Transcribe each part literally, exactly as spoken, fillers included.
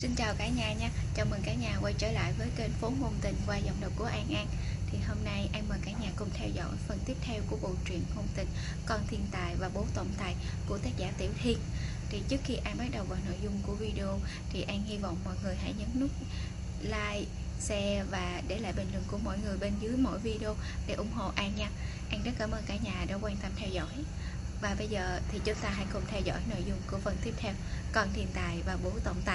Xin chào cả nhà nha, chào mừng cả nhà quay trở lại với kênh Phố Ngôn Tình qua giọng đọc của An An. Thì hôm nay An mời cả nhà cùng theo dõi phần tiếp theo của bộ truyện ngôn tình Con Thiên Tài và Bố Tổng Tài của tác giả Tiểu Thiên. Thì trước khi An bắt đầu vào nội dung của video thì An hy vọng mọi người hãy nhấn nút like, share và để lại bình luận của mọi người bên dưới mỗi video để ủng hộ An nha. An rất cảm ơn cả nhà đã quan tâm theo dõi. Và bây giờ thì chúng ta hãy cùng theo dõi nội dung của phần tiếp theo, Con Thiên Tài và Bố Tổng Tài.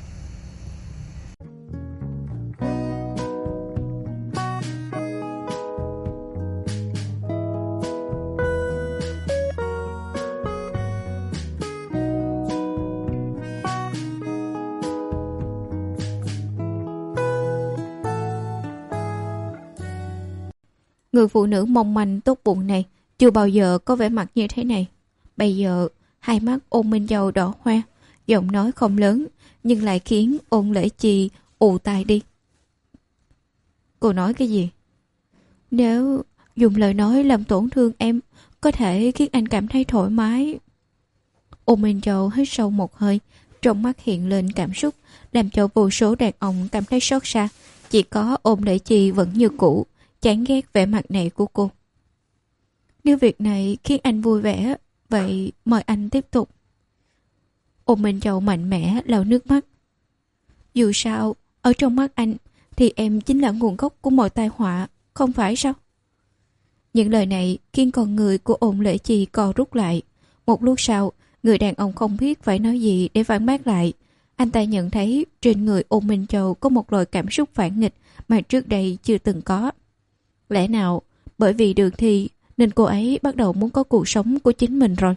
Người phụ nữ mong manh tốt bụng này chưa bao giờ có vẻ mặt như thế này. Bây giờ hai mắt Ôn Minh Châu đỏ hoe, giọng nói không lớn nhưng lại khiến Ôn Lễ Chi ù tai đi. Cô nói cái gì? Nếu dùng lời nói làm tổn thương em, có thể khiến anh cảm thấy thoải mái. Ôn Minh Châu hít sâu một hơi, trong mắt hiện lên cảm xúc, làm cho vô số đàn ông cảm thấy xót xa. Chỉ có Ôn Lễ Chi vẫn như cũ, chán ghét vẻ mặt này của cô. Nếu việc này khiến anh vui vẻ, vậy mời anh tiếp tục. Ôn Minh Châu mạnh mẽ lau nước mắt. Dù sao, ở trong mắt anh thì em chính là nguồn gốc của mọi tai họa, không phải sao? Những lời này khiến con người của Ôn Lễ Chi co rút lại. Một lúc sau, người đàn ông không biết phải nói gì để phản bác lại. Anh ta nhận thấy trên người Ôn Minh Châu có một loại cảm xúc phản nghịch mà trước đây chưa từng có. Lẽ nào bởi vì Đường Thi nên cô ấy bắt đầu muốn có cuộc sống của chính mình rồi?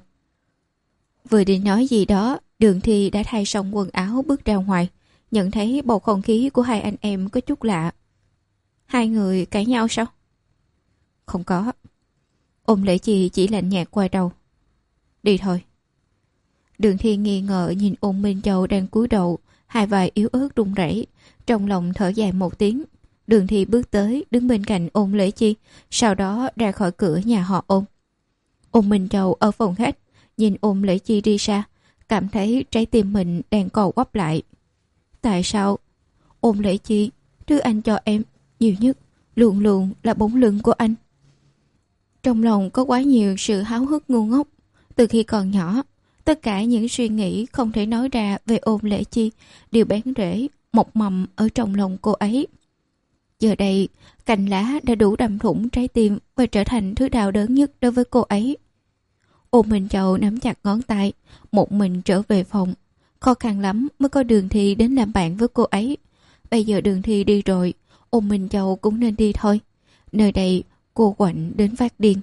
Vừa định nói gì đó, Đường Thi đã thay xong quần áo bước ra ngoài, nhận thấy bầu không khí của hai anh em có chút lạ. Hai người cãi nhau sao? Không có. Ôn Lễ Chi chỉ lạnh nhạt quay đầu. Đi thôi. Đường Thi nghi ngờ nhìn Ôn Minh Châu đang cúi đầu, hai vai yếu ớt run rẩy, trong lòng thở dài một tiếng. Đường Thi bước tới đứng bên cạnh Ôn Lễ Chi, sau đó ra khỏi cửa nhà họ Ôn. Ôn Minh Châu ở phòng khách nhìn Ôn Lễ Chi đi xa, cảm thấy trái tim mình đang co quắp lại. Tại sao? Ôn Lễ Chi, thứ anh cho em nhiều nhất luôn luôn là bóng lưng của anh. Trong lòng có quá nhiều sự háo hức ngu ngốc. Từ khi còn nhỏ, tất cả những suy nghĩ không thể nói ra về Ôn Lễ Chi đều bén rễ mọc mầm ở trong lòng cô ấy. Giờ đây, cành lá đã đủ đâm thủng trái tim và trở thành thứ đau đớn nhất đối với cô ấy. Ôn Minh Châu nắm chặt ngón tay, một mình trở về phòng. Khó khăn lắm mới có Đường Thi đến làm bạn với cô ấy. Bây giờ Đường Thi đi rồi, Ôn Minh Châu cũng nên đi thôi. Nơi đây cô quạnh đến phát điên.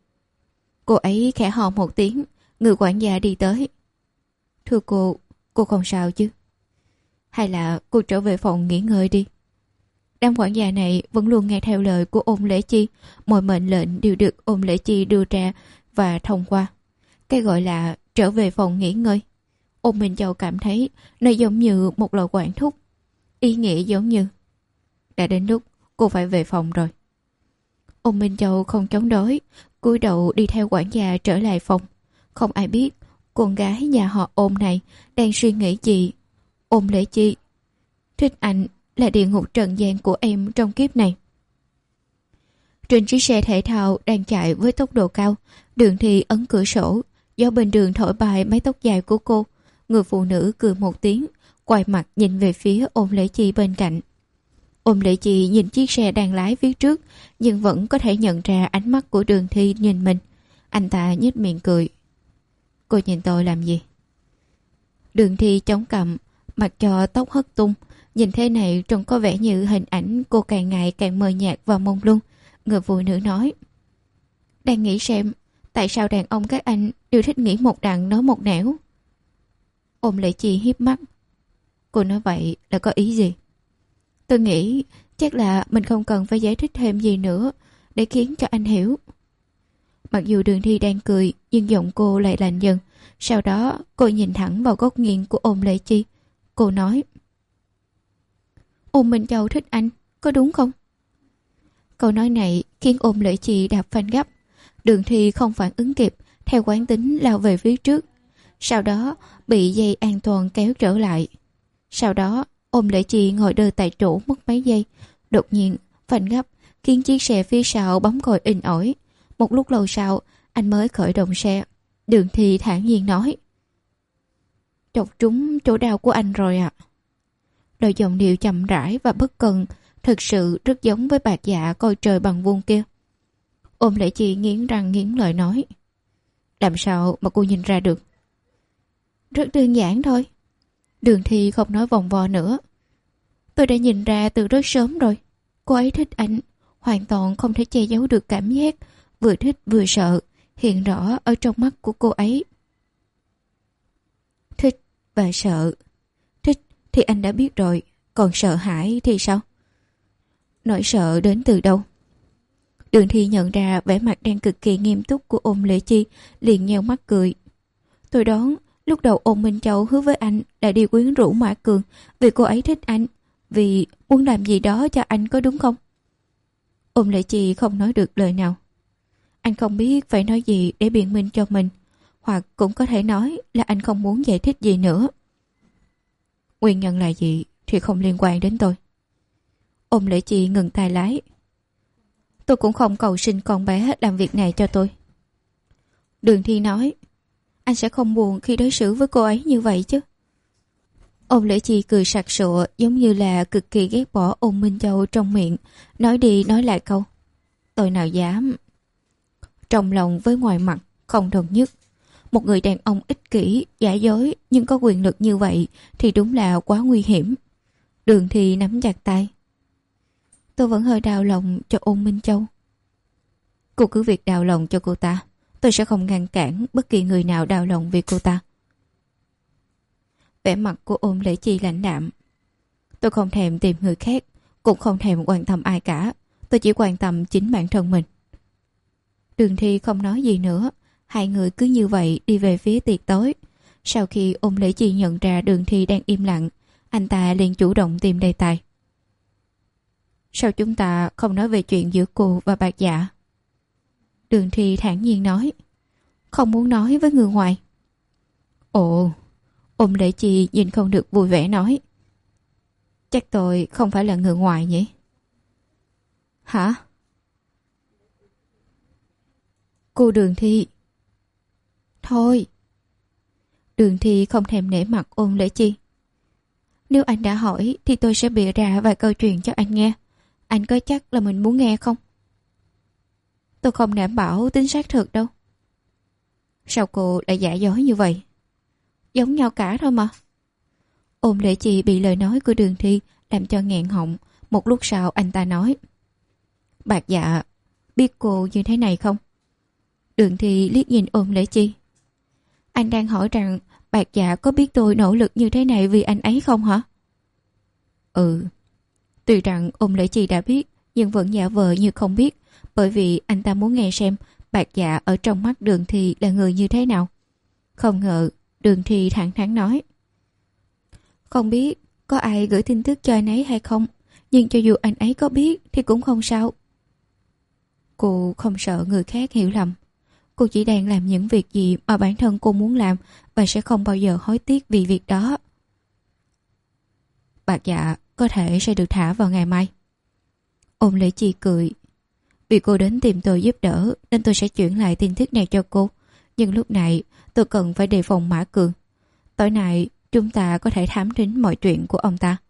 Cô ấy khẽ hò một tiếng, người quản gia đi tới. Thưa cô, cô không sao chứ? Hay là cô trở về phòng nghỉ ngơi đi? Đám quản gia này vẫn luôn nghe theo lời của Ôn Lễ Chi, mọi mệnh lệnh đều được Ôn Lễ Chi đưa ra và thông qua. Cái gọi là trở về phòng nghỉ ngơi, Ôn Minh Châu cảm thấy nó giống như một lời quản thúc. Ý nghĩa giống như đã đến lúc cô phải về phòng rồi. Ôn Minh Châu không chống đối, cúi đầu đi theo quản gia trở lại phòng. Không ai biết con gái nhà họ Ôn này đang suy nghĩ gì. Ôn Lễ Chi, thích anh là địa ngục trần gian của em trong kiếp này. Trên chiếc xe thể thao đang chạy với tốc độ cao, Đường Thi ấn cửa sổ, gió bên đường thổi bay mái tóc dài của cô. Người phụ nữ cười một tiếng, quay mặt nhìn về phía Ôn Lễ Chi bên cạnh. Ôn Lễ Chi nhìn chiếc xe đang lái phía trước, nhưng vẫn có thể nhận ra ánh mắt của Đường Thi nhìn mình. Anh ta nhếch miệng cười. Cô nhìn tôi làm gì? Đường Thi chống cằm, mặc cho tóc hất tung. Nhìn thế này trông có vẻ như hình ảnh cô càng ngày càng mờ nhạt và mông lung. Người phụ nữ nói. Đang nghĩ xem tại sao đàn ông các anh đều thích nghĩ một đằng nói một nẻo. Ôn Lễ Chi hiếp mắt. Cô nói vậy là có ý gì? Tôi nghĩ chắc là mình không cần phải giải thích thêm gì nữa để khiến cho anh hiểu. Mặc dù Đường Thi đang cười, nhưng giọng cô lại lạnh dần. Sau đó cô nhìn thẳng vào góc nghiêng của Ôn Lễ Chi. Cô nói. Ôn Minh Châu thích anh, có đúng không? Câu nói này khiến Ôn Lễ Chi đạp phanh gấp. Đường Thi không phản ứng kịp, theo quán tính lao về phía trước. Sau đó bị dây an toàn kéo trở lại. Sau đó, ôm Lễ Chi ngồi đơ tại chỗ mất mấy giây. Đột nhiên, phanh gấp, khiến chiếc xe phía sau bấm còi inh ỏi. Một lúc lâu sau, anh mới khởi động xe. Đường Thi thản nhiên nói: "Chọc trúng chỗ đau của anh rồi ạ." À. Lời giọng điệu chậm rãi và bất cần, thực sự rất giống với Bạc Dạ coi trời bằng vuông kia. Ôm Lễ Chi nghiến răng nghiến lợi nói: "Làm sao mà cô nhìn ra được?" "Rất đơn giản thôi." Đường Thi không nói vòng vo nữa. "Tôi đã nhìn ra từ rất sớm rồi. Cô ấy thích anh, hoàn toàn không thể che giấu được cảm giác vừa thích vừa sợ hiện rõ ở trong mắt của cô ấy." Thích và sợ. Thích thì anh đã biết rồi, còn sợ hãi thì sao? Nỗi sợ đến từ đâu? Đường Thi nhận ra vẻ mặt đang cực kỳ nghiêm túc của Ôn Lễ Chi, liền nheo mắt cười. "Tôi đoán lúc đầu Ôn Minh Châu hứa với anh là đi quyến rũ Mã Cường vì cô ấy thích anh, vì muốn làm gì đó cho anh, có đúng không?" Ôn Lễ Chi không nói được lời nào. Anh không biết phải nói gì để biện minh cho mình, hoặc cũng có thể nói là anh không muốn giải thích gì nữa. Nguyên nhân là gì thì không liên quan đến tôi. Ôn Lễ Chi ngừng tay lái. "Tôi cũng không cầu xin con bé làm việc này cho tôi." Đường Thi nói: "Anh sẽ không buồn khi đối xử với cô ấy như vậy chứ?" Ôn Lễ Chi cười sặc sụa, giống như là cực kỳ ghét bỏ Ôn Minh Châu trong miệng, nói đi nói lại câu: "Tôi nào dám." Trong lòng với ngoài mặt không đồng nhất. Một người đàn ông ích kỷ, giả dối nhưng có quyền lực như vậy thì đúng là quá nguy hiểm. Đường Thi nắm chặt tay. "Tôi vẫn hơi đau lòng cho Ôn Minh Châu." "Cô cứ việc đau lòng cho cô ta, tôi sẽ không ngăn cản bất kỳ người nào đau lòng vì cô ta." Vẻ mặt của Ôn Lễ Chi lãnh đạm. "Tôi không thèm tìm người khác, cũng không thèm quan tâm ai cả. Tôi chỉ quan tâm chính bản thân mình." Đường Thi không nói gì nữa. Hai người cứ như vậy đi về phía tiệc tối. Sau khi Ôn Lễ Chi nhận ra Đường Thi đang im lặng, anh ta liền chủ động tìm đề tài. "Sao chúng ta không nói về chuyện giữa cô và Bạc Dạ?" Đường Thi thản nhiên nói: "Không muốn nói với người ngoài." "Ồ." Ôn Lễ Chi nhìn không được vui vẻ nói: "Chắc tôi không phải là người ngoài nhỉ?" "Hả?" "Cô Đường Thi." "Thôi." Đường Thi không thèm nể mặt Ôn Lễ Chi. "Nếu anh đã hỏi thì tôi sẽ bịa ra vài câu chuyện cho anh nghe. Anh có chắc là mình muốn nghe không?" "Tôi không đảm bảo tính xác thực đâu." "Sao cô lại giả dối như vậy?" "Giống nhau cả thôi mà." Ôn Lễ Chi bị lời nói của Đường Thi làm cho nghẹn họng. Một lúc sau anh ta nói: "Bạc Dạ biết cô như thế này không?" Đường Thi liếc nhìn Ôn Lễ Chi. "Anh đang hỏi rằng Bạc Dạ có biết tôi nỗ lực như thế này vì anh ấy không hả?" "Ừ." Tuy rằng Ôn Lễ Chi đã biết, nhưng vẫn giả vờ như không biết, bởi vì anh ta muốn nghe xem Bạc Dạ ở trong mắt Đường Thi là người như thế nào. Không ngờ Đường Thi thẳng thắn nói: "Không biết có ai gửi tin tức cho anh ấy hay không, nhưng cho dù anh ấy có biết thì cũng không sao." Cô không sợ người khác hiểu lầm. Cô chỉ đang làm những việc gì mà bản thân cô muốn làm và sẽ không bao giờ hối tiếc vì việc đó. Bạc Dạ có thể sẽ được thả vào ngày mai." Ôn Lễ Chi cười. "Vì cô đến tìm tôi giúp đỡ nên tôi sẽ chuyển lại tin tức này cho cô. Nhưng lúc này tôi cần phải đề phòng Mã Cường. Tối nay chúng ta có thể thám thính mọi chuyện của ông ta."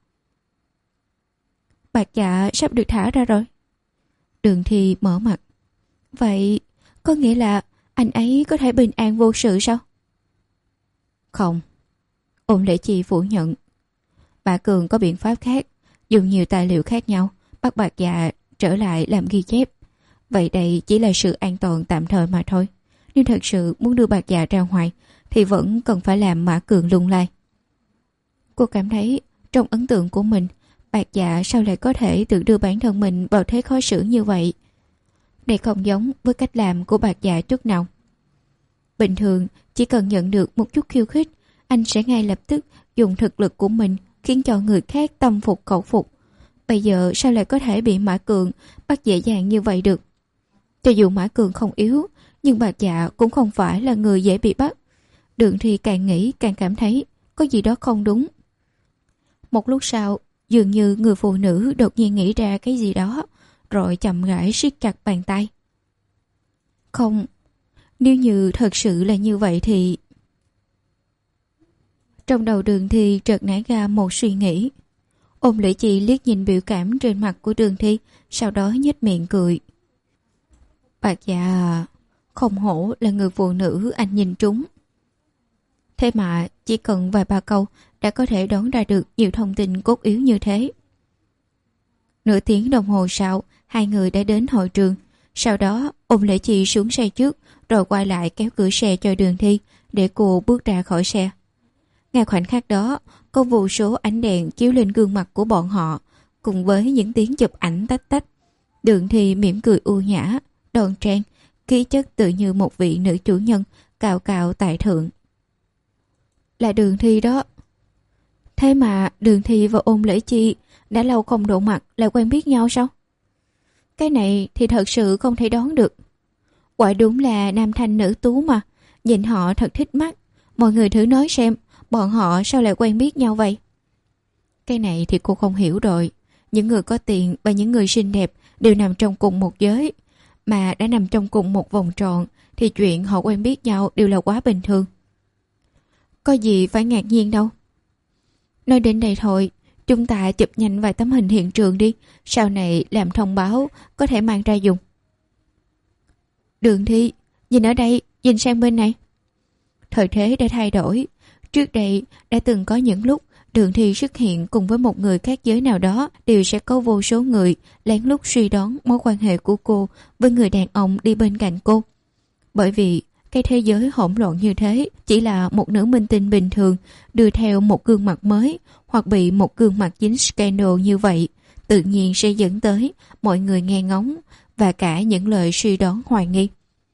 "Bạc Dạ sắp được thả ra rồi." Đường Thi mở mặt. "Vậy có nghĩa là anh ấy có thể bình an vô sự sao?" "Không." Ôn Lễ Chi phủ nhận. "Mã Cường có biện pháp khác, dùng nhiều tài liệu khác nhau bắt Bạc Dạ trở lại làm ghi chép. Vậy đây chỉ là sự an toàn tạm thời mà thôi. Nếu thật sự muốn đưa Bạc Dạ ra ngoài thì vẫn cần phải làm Mã Cường lung lay." Cô cảm thấy trong ấn tượng của mình, Bạc Dạ sao lại có thể tự đưa bản thân mình vào thế khó xử như vậy. Đây không giống với cách làm của Bạc Dạ chút nào. Bình thường chỉ cần nhận được một chút khiêu khích, anh sẽ ngay lập tức dùng thực lực của mình khiến cho người khác tâm phục khẩu phục. Bây giờ sao lại có thể bị Mã Cường bắt dễ dàng như vậy được? Cho dù Mã Cường không yếu, nhưng Bạc Dạ cũng không phải là người dễ bị bắt. Đường Thi càng nghĩ càng cảm thấy có gì đó không đúng. Một lúc sau, dường như người phụ nữ đột nhiên nghĩ ra cái gì đó, rồi chậm rãi siết chặt bàn tay. Không, nếu như thật sự là như vậy thì... Trong đầu Đường Thi chợt nảy ra một suy nghĩ. Ôn Lễ Chi liếc nhìn biểu cảm trên mặt của Đường Thi, sau đó nhếch miệng cười. Bạc dạ, không hổ là người phụ nữ anh nhìn trúng. Thế mà chỉ cần vài ba câu đã có thể đoán ra được nhiều thông tin cốt yếu như thế. Nửa tiếng đồng hồ sau, hai người đã đến hội trường. Sau đó, Ôn Lễ Chi xuống xe trước, rồi quay lại kéo cửa xe cho Đường Thi để cô bước ra khỏi xe. Ngay khoảnh khắc đó, có vô số ánh đèn chiếu lên gương mặt của bọn họ, cùng với những tiếng chụp ảnh tách tách. Đường Thi mỉm cười u nhã, đoan trang, khí chất tự như một vị nữ chủ nhân, cao cao tại thượng. Là Đường Thi đó. Thế mà Đường Thi và Ôn Lễ Chi đã lâu không đụng mặt lại quen biết nhau sao? Cái này thì thật sự không thể đoán được. Quả đúng là nam thanh nữ tú mà, nhìn họ thật thích mắt. Mọi người thử nói xem, bọn họ sao lại quen biết nhau vậy? Cái này thì cô không hiểu rồi. Những người có tiền và những người xinh đẹp đều nằm trong cùng một giới. Mà đã nằm trong cùng một vòng tròn thì chuyện họ quen biết nhau đều là quá bình thường. Có gì phải ngạc nhiên đâu. Nói đến đây thôi, chúng ta chụp nhanh vài tấm hình hiện trường đi, sau này làm thông báo có thể mang ra dùng. Đường Thi, nhìn ở đây, nhìn sang bên này. Thời thế đã thay đổi. Trước đây đã từng có những lúc Đường Thi xuất hiện cùng với một người khác giới nào đó, đều sẽ có vô số người lén lút suy đoán mối quan hệ của cô với người đàn ông đi bên cạnh cô. Bởi vì cái thế giới hỗn loạn như thế, chỉ là một nữ minh tinh bình thường đưa theo một gương mặt mới hoặc bị một gương mặt dính scandal như vậy, tự nhiên sẽ dẫn tới mọi người nghe ngóng và cả những lời suy đoán hoài nghi.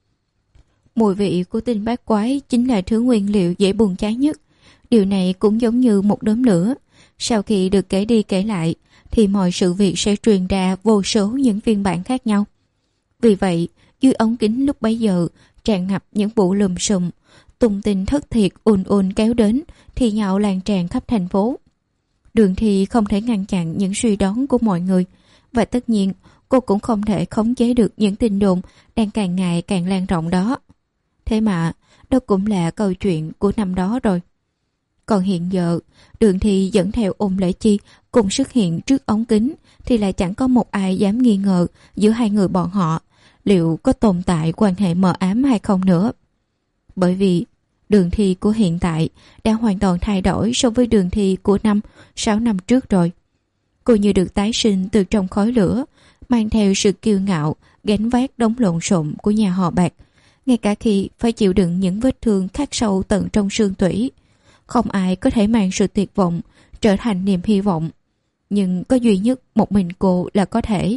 Mùi vị của tin bát quái chính là thứ nguyên liệu dễ bùng cháy nhất. Điều này cũng giống như một đốm lửa. Sau khi được kể đi kể lại thì mọi sự việc sẽ truyền ra vô số những phiên bản khác nhau. Vì vậy, dưới ống kính lúc bấy giờ tràn ngập những vụ lùm xùm, tung tin thất thiệt ùn ùn kéo đến thì nhạo lan tràn khắp thành phố. Đường Thi không thể ngăn chặn những suy đoán của mọi người, và tất nhiên cô cũng không thể khống chế được những tin đồn đang càng ngày càng lan rộng đó. Thế mà đó cũng là câu chuyện của năm đó rồi. Còn hiện giờ, Đường Thi dẫn theo Ôn Lễ Chi cùng xuất hiện trước ống kính thì lại chẳng có một ai dám nghi ngờ giữa hai người bọn họ liệu có tồn tại quan hệ mờ ám hay không nữa. Bởi vì Đường Thi của hiện tại đã hoàn toàn thay đổi so với Đường Thi của năm, sáu năm trước rồi. Cô như được tái sinh từ trong khói lửa, mang theo sự kiêu ngạo, gánh vác đống lộn xộn của nhà họ Bạc, ngay cả khi phải chịu đựng những vết thương khắc sâu tận trong xương tủy. Không ai có thể mang sự tuyệt vọng trở thành niềm hy vọng, nhưng có duy nhất một mình cô là có thể.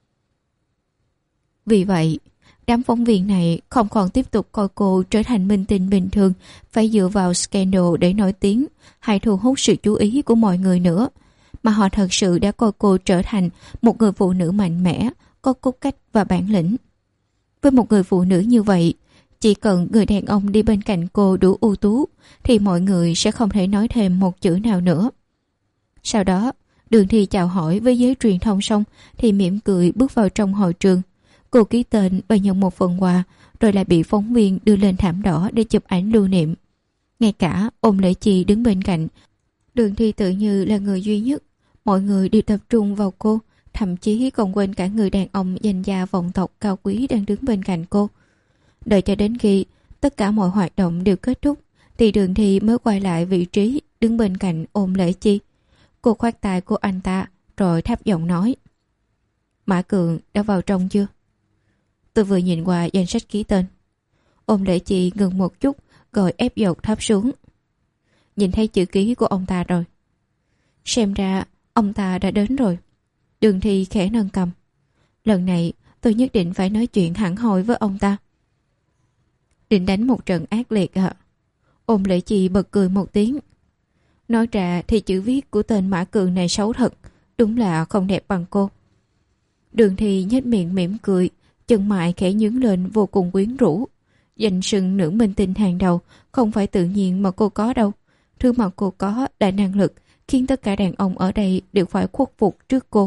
Vì vậy, đám phóng viên này không còn tiếp tục coi cô trở thành minh tinh bình thường phải dựa vào scandal để nổi tiếng hay thu hút sự chú ý của mọi người nữa, mà họ thật sự đã coi cô trở thành một người phụ nữ mạnh mẽ, có cốt cách và bản lĩnh. Với một người phụ nữ như vậy, chỉ cần người đàn ông đi bên cạnh cô đủ ưu tú thì mọi người sẽ không thể nói thêm một chữ nào nữa. Sau đó, Đường Thi chào hỏi với giới truyền thông xong thì mỉm cười bước vào trong hội trường. Cô ký tên và nhận một phần quà, rồi lại bị phóng viên đưa lên thảm đỏ để chụp ảnh lưu niệm. Ngay cả Ôn Lễ Chi đứng bên cạnh, Đường Thi tự như là người duy nhất. Mọi người đều tập trung vào cô, thậm chí còn quên cả người đàn ông danh gia vọng tộc cao quý đang đứng bên cạnh cô. Đợi cho đến khi tất cả mọi hoạt động đều kết thúc thì Đường Thi mới quay lại vị trí đứng bên cạnh Ôn Lễ Chi. Cô khoát tay của anh ta rồi thấp giọng nói: Mã Cường đã vào trong chưa? Tôi vừa nhìn qua danh sách ký tên. Ôn Lễ Chi ngừng một chút rồi ép dột thấp xuống. Nhìn thấy chữ ký của ông ta rồi. Xem ra ông ta đã đến rồi. Đường Thi khẽ nâng cầm. Lần này tôi nhất định phải nói chuyện hẳn hoi với ông ta. Định đánh một trận ác liệt ạ. À? Ôn Lễ Chi bật cười một tiếng. Nói ra thì chữ viết của tên Mã Cường này xấu thật, đúng là không đẹp bằng cô. Đường Thi nhếch miệng mỉm cười, chân mại khẽ nhướng lên vô cùng quyến rũ. Danh xưng nữ minh tinh hàng đầu không phải tự nhiên mà cô có đâu. Thứ mà cô có là năng lực, khiến tất cả đàn ông ở đây đều phải khuất phục trước cô.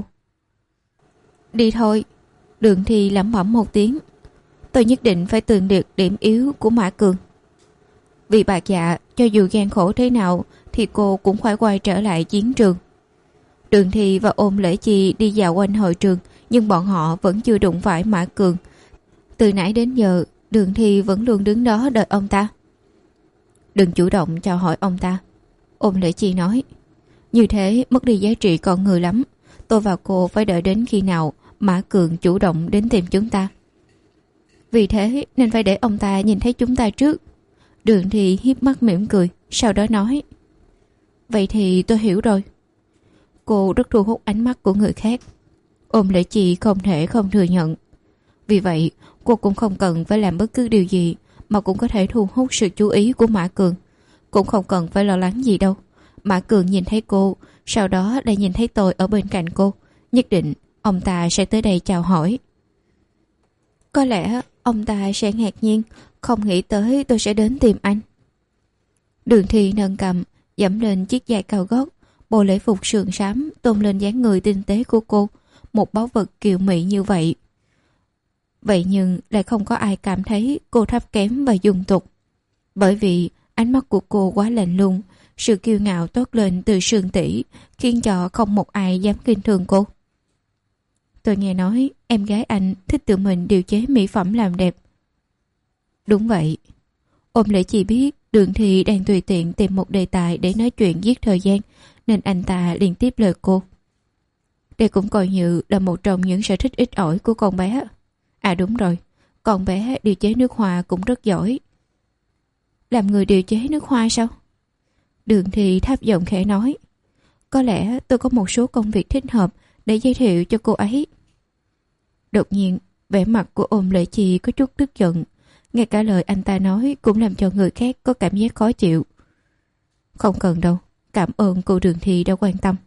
Đi thôi. Đường Thi lẩm bẩm một tiếng. Tôi nhất định phải tường liệt điểm yếu của Mã Cường. Vì bạc dạ, cho dù gian khổ thế nào thì cô cũng phải quay trở lại chiến trường. Đường Thi và Ôn Lễ Chi đi dạo quanh hội trường, nhưng bọn họ vẫn chưa đụng phải Mã Cường. Từ nãy đến giờ, Đường Thi vẫn luôn đứng đó đợi ông ta. Đừng chủ động chào hỏi ông ta, Ôn Lễ Chi nói. Như thế mất đi giá trị con người lắm. Tôi và cô phải đợi đến khi nào Mã Cường chủ động đến tìm chúng ta. Vì thế nên phải để ông ta nhìn thấy chúng ta trước. Đường Thi hiếp mắt mỉm cười, sau đó nói. Vậy thì tôi hiểu rồi. Cô rất thu hút ánh mắt của người khác. Ôn Lễ Chi không thể không thừa nhận. Vì vậy cô cũng không cần phải làm bất cứ điều gì mà cũng có thể thu hút sự chú ý của Mã Cường. Cũng không cần phải lo lắng gì đâu. Mã Cường nhìn thấy cô, sau đó lại nhìn thấy tôi ở bên cạnh cô. Nhất định ông ta sẽ tới đây chào hỏi. Có lẽ ông ta sẽ ngạc nhiên, không nghĩ tới tôi sẽ đến tìm anh. Đường Thi nâng cầm, dẫm lên chiếc giày cao gót, bộ lễ phục sườn xám tôn lên dáng người tinh tế của cô, một báu vật kiều mị như vậy. Vậy nhưng lại không có ai cảm thấy cô thấp kém và dung tục. Bởi vì ánh mắt của cô quá lạnh lùng, sự kiêu ngạo toát lên từ sườn tỉ, khiến cho không một ai dám khinh thường cô. Tôi nghe nói em gái anh thích tự mình điều chế mỹ phẩm làm đẹp. Đúng vậy. Ôn Lễ Chi biết Đường Thi đang tùy tiện tìm một đề tài để nói chuyện giết thời gian, nên anh ta liền tiếp lời cô. Đây cũng coi như là một trong những sở thích ít ỏi của con bé. À đúng rồi, con bé điều chế nước hoa cũng rất giỏi. Làm người điều chế nước hoa sao? Đường Thi thấp giọng khẽ nói. Có lẽ tôi có một số công việc thích hợp để giới thiệu cho cô ấy. Đột nhiên, vẻ mặt của Ôn Lễ Chi có chút tức giận. Ngay cả lời anh ta nói cũng làm cho người khác có cảm giác khó chịu. Không cần đâu, cảm ơn cô Đường Thi đã quan tâm.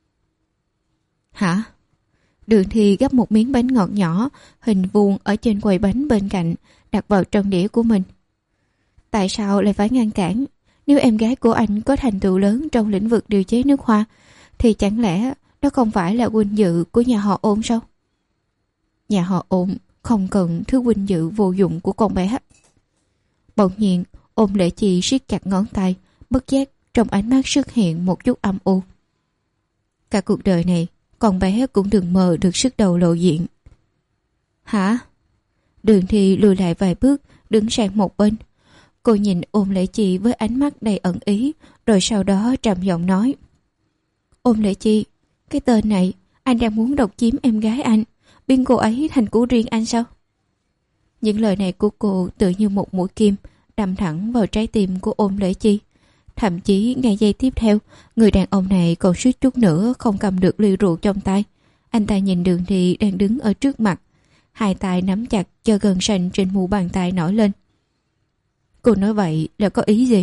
Hả? Đường Thi gắp một miếng bánh ngọt nhỏ, hình vuông ở trên quầy bánh bên cạnh, đặt vào trong đĩa của mình. Tại sao lại phải ngăn cản? Nếu em gái của anh có thành tựu lớn trong lĩnh vực điều chế nước hoa, thì chẳng lẽ đó không phải là vinh dự của nhà họ Ôn sao? Nhà họ Ôn không cần thứ vinh dự vô dụng của con bé. Bỗng nhiên, Ôn Lễ Chi siết chặt ngón tay, bất giác trong ánh mắt xuất hiện một chút âm u. Cả cuộc đời này, con bé cũng đừng mơ được sức đầu lộ diện. Hả? Đường Thi lùi lại vài bước, đứng sang một bên. Cô nhìn Ôn Lễ Chi với ánh mắt đầy ẩn ý, rồi sau đó trầm giọng nói. Ôn Lễ Chi, cái tên này, anh đang muốn độc chiếm em gái anh, biến cô ấy thành của riêng anh sao? Những lời này của cô tự như một mũi kim, đâm thẳng vào trái tim của Ôn Lễ Chi. Thậm chí ngay giây tiếp theo, người đàn ông này còn suýt chút nữa không cầm được ly rượu trong tay. Anh ta nhìn Đường Thi đang đứng ở trước mặt, hai tay nắm chặt cho gân xanh trên mu bàn tay nổi lên. Cô nói vậy là có ý gì?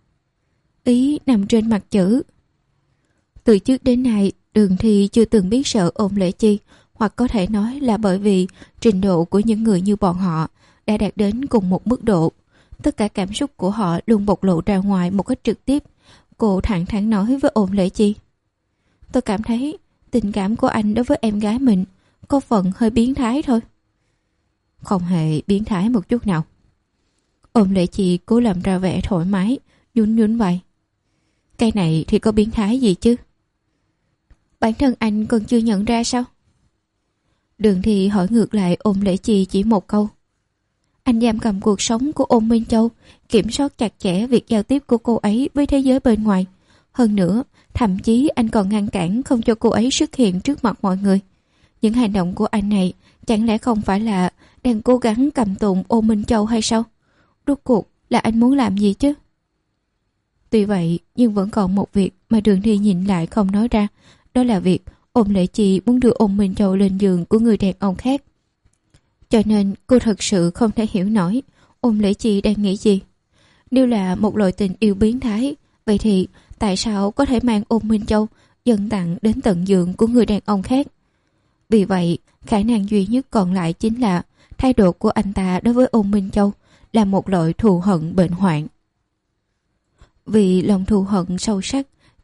Ý nằm trên mặt chữ. Từ trước đến nay, Đường Thi chưa từng biết sợ Ôn Lễ Chi, hoặc có thể nói là bởi vì trình độ của những người như bọn họ đã đạt đến cùng một mức độ. Tất cả cảm xúc của họ luôn bộc lộ ra ngoài một cách trực tiếp. Cô thẳng thắn nói với Ôn Lễ Chi. Tôi cảm thấy tình cảm của anh đối với em gái mình có phần hơi biến thái thôi. Không hề biến thái một chút nào. Ôn Lễ Chi cố làm ra vẻ thoải mái, nhún nhún vai. Cái này thì có biến thái gì chứ? Bản thân anh còn chưa nhận ra sao? Đường Thi hỏi ngược lại Ôn Lễ Chi chỉ một câu. Anh giam cầm cuộc sống của Ôn Minh Châu, kiểm soát chặt chẽ việc giao tiếp của cô ấy với thế giới bên ngoài. Hơn nữa, thậm chí anh còn ngăn cản không cho cô ấy xuất hiện trước mặt mọi người. Những hành động của anh này chẳng lẽ không phải là đang cố gắng cầm tụng Ôn Minh Châu hay sao? Rốt cuộc là anh muốn làm gì chứ? Tuy vậy, nhưng vẫn còn một việc mà Đường Thi nhìn lại không nói ra. Đó là việc Ôn Lễ Chi muốn đưa Ôn Minh Châu lên giường của người đàn ông khác. Cho nên cô thật sự không thể hiểu nổi Ôn Lễ Chi đang nghĩ gì. Nếu là một loại tình yêu biến thái, vậy thì tại sao có thể mang Ôn Minh Châu dâng tặng đến tận giường của người đàn ông khác? Vì vậy, khả năng duy nhất còn lại chính là thái độ của anh ta đối với Ôn Minh Châu là một loại thù hận bệnh hoạn. Vì lòng thù hận sâu sắc,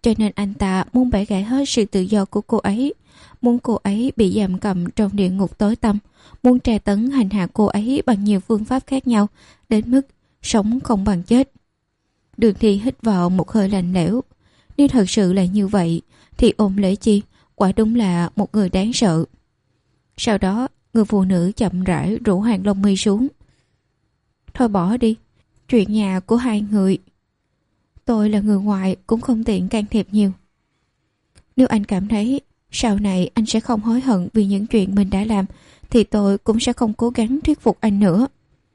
cho nên anh ta muốn bẻ gãy hết sự tự do của cô ấy, muốn cô ấy bị giam cầm trong địa ngục tối tăm, muốn tra tấn hành hạ cô ấy bằng nhiều phương pháp khác nhau, đến mức sống không bằng chết. Đường Thi hít vào một hơi lạnh lẽo. Nếu thật sự là như vậy, thì Ôn Lễ Chi quả đúng là một người đáng sợ. Sau đó, người phụ nữ chậm rãi rủ Hàng Long My xuống. Thôi bỏ đi, chuyện nhà của hai người. Tôi là người ngoài cũng không tiện can thiệp nhiều. Nếu anh cảm thấy sau này anh sẽ không hối hận vì những chuyện mình đã làm, thì tôi cũng sẽ không cố gắng thuyết phục anh nữa.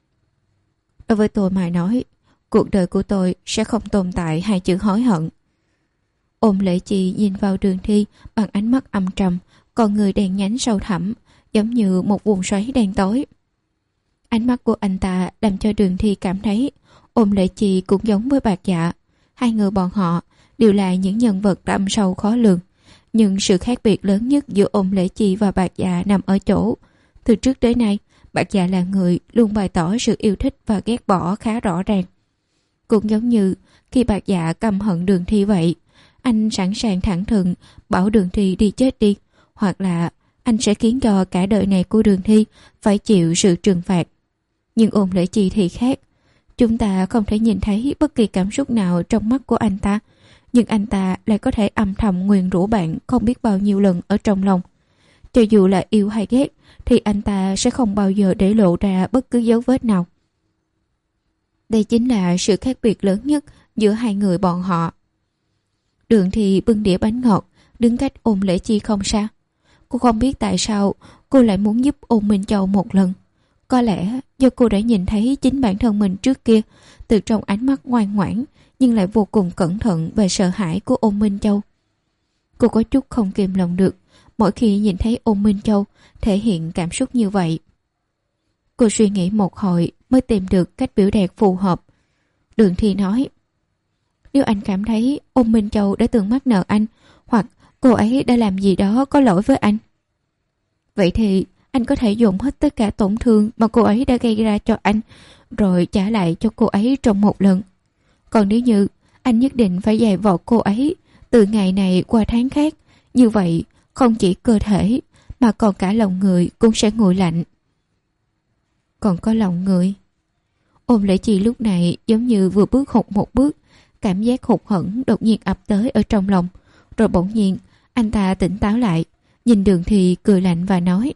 Đối với tôi mà nói, cuộc đời của tôi sẽ không tồn tại hai chữ hối hận. Ôn Lễ Chi nhìn vào Đường Thi bằng ánh mắt âm trầm, con người đen nhánh sâu thẳm, giống như một vùng xoáy đen tối. Ánh mắt của anh ta làm cho Đường Thi cảm thấy Ôn Lễ Chi cũng giống với Bạc Dạ. Hai người bọn họ đều là những nhân vật đậm sâu khó lường. Nhưng sự khác biệt lớn nhất giữa Ôn Lễ Chi và Bạc Dạ nằm ở chỗ, từ trước tới nay, Bạc Dạ là người luôn bày tỏ sự yêu thích và ghét bỏ khá rõ ràng. Cũng giống như khi Bạc Dạ căm hận Đường Thi vậy, anh sẵn sàng thẳng thừng bảo Đường Thi đi chết đi, hoặc là anh sẽ khiến cho cả đời này của Đường Thi phải chịu sự trừng phạt. Nhưng Ôn Lễ Chi thì khác. Chúng ta không thể nhìn thấy bất kỳ cảm xúc nào trong mắt của anh ta, nhưng anh ta lại có thể âm thầm nguyền rủa bạn không biết bao nhiêu lần ở trong lòng. Cho dù là yêu hay ghét, thì anh ta sẽ không bao giờ để lộ ra bất cứ dấu vết nào. Đây chính là sự khác biệt lớn nhất giữa hai người bọn họ. Đường Thi bưng đĩa bánh ngọt, đứng cách Ôn Lễ Chi không xa. Cô không biết tại sao cô lại muốn giúp Ôn Minh Châu một lần. Có lẽ do cô đã nhìn thấy chính bản thân mình trước kia, từ trong ánh mắt ngoan ngoãn nhưng lại vô cùng cẩn thận và sợ hãi của Ôn Minh Châu. Cô có chút không kìm lòng được mỗi khi nhìn thấy Ôn Minh Châu thể hiện cảm xúc như vậy. Cô suy nghĩ một hồi mới tìm được cách biểu đạt phù hợp. Đường Thi nói, nếu anh cảm thấy Ôn Minh Châu đã từng mắc nợ anh, hoặc cô ấy đã làm gì đó có lỗi với anh, vậy thì anh có thể dùng hết tất cả tổn thương mà cô ấy đã gây ra cho anh, rồi trả lại cho cô ấy trong một lần. Còn nếu như anh nhất định phải dày vò cô ấy từ ngày này qua tháng khác, như vậy không chỉ cơ thể mà còn cả lòng người cũng sẽ nguội lạnh. Còn có lòng người. Ôn Lễ Chi lúc này giống như vừa bước hụt một bước, cảm giác hụt hẫng đột nhiên ập tới ở trong lòng. Rồi bỗng nhiên anh ta tỉnh táo lại, nhìn Đường Thi cười lạnh và nói,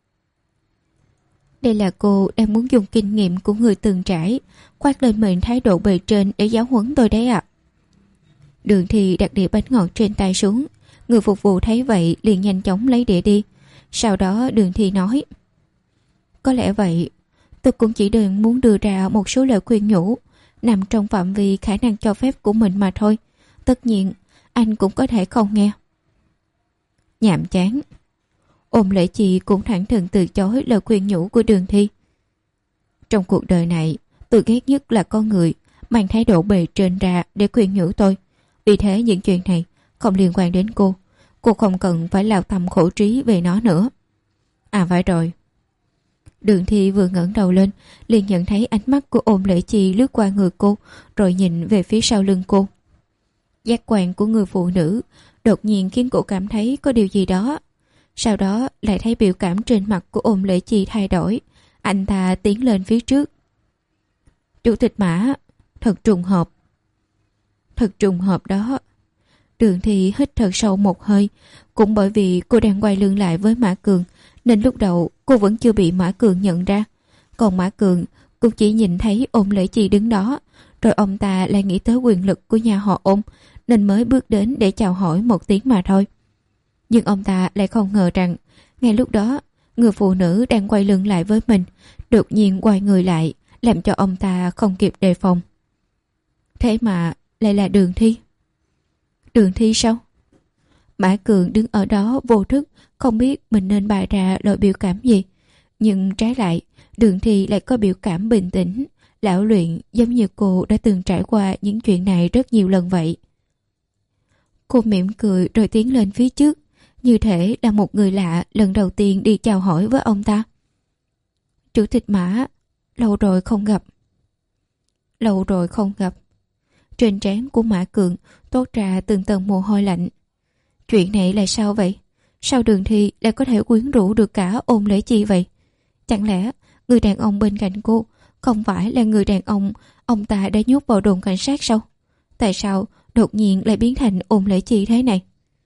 đây là cô đang muốn dùng kinh nghiệm của người từng trải khoác lên mình thái độ bề trên để giáo huấn tôi đấy ạ. À? Đường Thi đặt đĩa bánh ngọt trên tay xuống. Người phục vụ thấy vậy liền nhanh chóng lấy đĩa đi. Sau đó Đường Thi nói, có lẽ vậy, tôi cũng chỉ đừng muốn đưa ra một số lời khuyên nhủ nằm trong phạm vi khả năng cho phép của mình mà thôi. Tất nhiên anh cũng có thể không nghe. Nhàm chán. Ôn Lễ Chi cũng thẳng thừng từ chối lời khuyên nhủ của Đường Thi. Trong cuộc đời này, tôi ghét nhất là con người mang thái độ bề trên ra để khuyên nhủ tôi. Vì thế những chuyện này không liên quan đến cô. Cô không cần phải lao tâm khổ trí về nó nữa. À phải rồi. Đường Thi vừa ngẩng đầu lên, liền nhận thấy ánh mắt của Ôn Lễ Chi lướt qua người cô, rồi nhìn về phía sau lưng cô. Giác quan của người phụ nữ đột nhiên khiến cô cảm thấy có điều gì đó. Sau đó lại thấy biểu cảm trên mặt của Ôn Lễ Chi thay đổi. Anh ta tiến lên phía trước. Chủ tịch Mã, thật trùng hợp. Thật trùng hợp đó. Đường Thi hít thật sâu một hơi. Cũng bởi vì cô đang quay lưng lại với Mã Cường, nên lúc đầu cô vẫn chưa bị Mã Cường nhận ra. Còn Mã Cường cũng chỉ nhìn thấy Ôn Lễ Chi đứng đó, rồi ông ta lại nghĩ tới quyền lực của nhà họ Ôn, nên mới bước đến để chào hỏi một tiếng mà thôi. Nhưng ông ta lại không ngờ rằng ngay lúc đó người phụ nữ đang quay lưng lại với mình đột nhiên quay người lại, làm cho ông ta không kịp đề phòng. Thế mà lại là Đường Thi. Đường Thi sao? Mã Cường đứng ở đó vô thức, không biết mình nên bày ra loại biểu cảm gì. Nhưng trái lại, Đường Thi lại có biểu cảm bình tĩnh, lão luyện, giống như cô đã từng trải qua những chuyện này rất nhiều lần vậy. Cô mỉm cười rồi tiến lên phía trước, như thể là một người lạ lần đầu tiên đi chào hỏi với ông ta. Chủ tịch Mã, lâu rồi không gặp. Lâu rồi không gặp. Trên trán của Mã Cường toát ra từng tầng mồ hôi lạnh. Chuyện này là sao vậy? Sao Đường Thi lại có thể quyến rũ được cả Ôn Lễ Chi vậy? Chẳng lẽ người đàn ông bên cạnh cô không phải là người đàn ông ông ta đã nhốt vào đồn cảnh sát sao? Tại sao đột nhiên lại biến thành Ôn Lễ Chi thế này?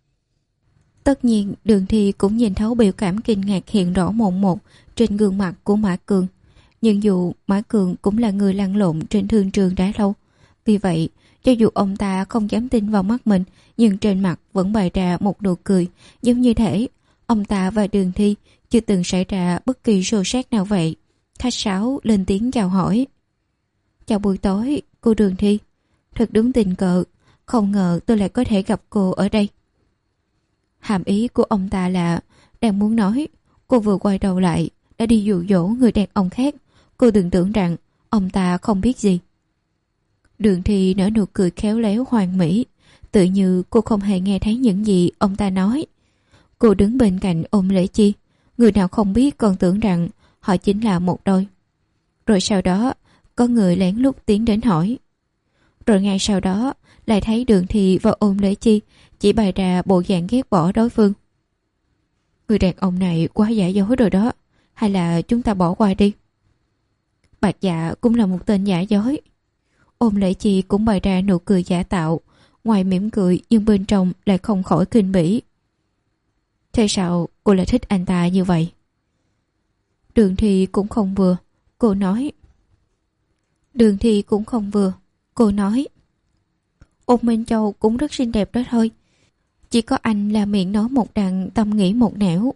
Tất nhiên Đường Thi cũng nhìn thấu biểu cảm kinh ngạc hiện rõ mồn một trên gương mặt của Mã Cường. Nhưng dù Mã Cường cũng là người lăn lộn trên thương trường đã lâu, vì vậy cho dù ông ta không dám tin vào mắt mình, nhưng trên mặt vẫn bày ra một nụ cười, giống như thể ông ta và Đường Thi chưa từng xảy ra bất kỳ xô xát nào vậy. Khách sáo lên tiếng chào hỏi. Chào buổi tối, cô Đường Thi. Thật đúng tình cờ, không ngờ tôi lại có thể gặp cô ở đây. Hàm ý của ông ta là đang muốn nói cô vừa quay đầu lại đã đi dụ dỗ người đàn ông khác. Cô đừng tưởng rằng ông ta không biết gì. Đường Thi nở nụ cười khéo léo hoàn mỹ, tự như cô không hề nghe thấy những gì ông ta nói. Cô đứng bên cạnh Ôn Lễ Chi, người nào không biết còn tưởng rằng họ chính là một đôi. Rồi sau đó có người lén lút tiến đến hỏi. Rồi ngay sau đó lại thấy Đường Thi và Ôn Lễ Chi chỉ bày ra bộ dạng ghét bỏ đối phương. Người đàn ông này quá giả dối rồi đó, hay là chúng ta bỏ qua đi? Bạch Dạ cũng là một tên giả dối. Ôn Lễ Chi cũng bày ra nụ cười giả tạo, ngoài mỉm cười nhưng bên trong lại không khỏi khinh bỉ. Thế sao cô lại thích anh ta như vậy? Đường Thi cũng không vừa, cô nói. Đường Thi cũng không vừa, cô nói. Ôn Minh Châu cũng rất xinh đẹp đó thôi. Chỉ có anh là miệng nói một đằng, tâm nghĩ một nẻo.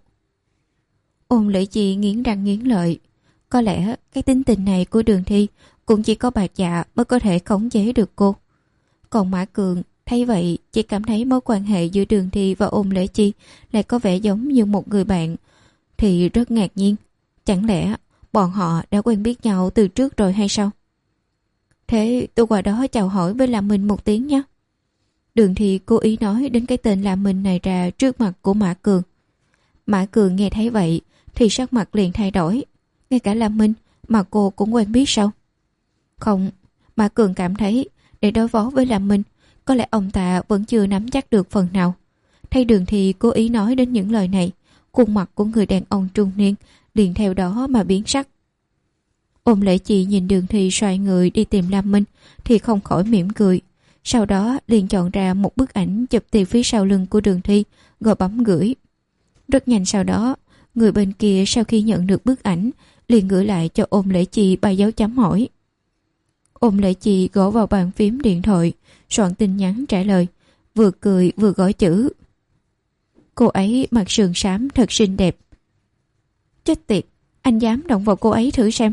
Ôn Lễ Chi nghiến răng nghiến lợi. Có lẽ cái tính tình này của Đường Thi cũng chỉ có Bạch Dạ mới có thể khống chế được cô. Còn Mã Cường thấy vậy chỉ cảm thấy mối quan hệ giữa Đường Thi và Ôn Lễ Chi lại có vẻ giống như một người bạn, thì rất ngạc nhiên. Chẳng lẽ bọn họ đã quen biết nhau từ trước rồi hay sao? Thế tôi qua đó chào hỏi với Lam Minh một tiếng nhé. Đường Thi cố ý nói đến cái tên Lam Minh này ra trước mặt của Mã Cường. Mã Cường nghe thấy vậy thì sắc mặt liền thay đổi. Ngay cả Lam Minh mà cô cũng quen biết sao? Không, Mã Cường cảm thấy để đối phó với Lam Minh, có lẽ ông ta vẫn chưa nắm chắc được phần nào. Thấy Đường Thi cố ý nói đến những lời này, khuôn mặt của người đàn ông trung niên liền theo đó mà biến sắc. Ôn Lễ Chi nhìn Đường Thi xoay người đi tìm Lam Minh thì không khỏi mỉm cười. Sau đó liền chọn ra một bức ảnh chụp từ phía sau lưng của Đường Thi, rồi bấm gửi. Rất nhanh sau đó, người bên kia sau khi nhận được bức ảnh liền gửi lại cho Ôn Lễ Chi ba dấu chấm hỏi. Ôn Lễ Chi gõ vào bàn phím điện thoại, soạn tin nhắn trả lời, vừa cười vừa gõ chữ. Cô ấy mặc sườn xám thật xinh đẹp. Chết tiệt, anh dám động vào cô ấy thử xem.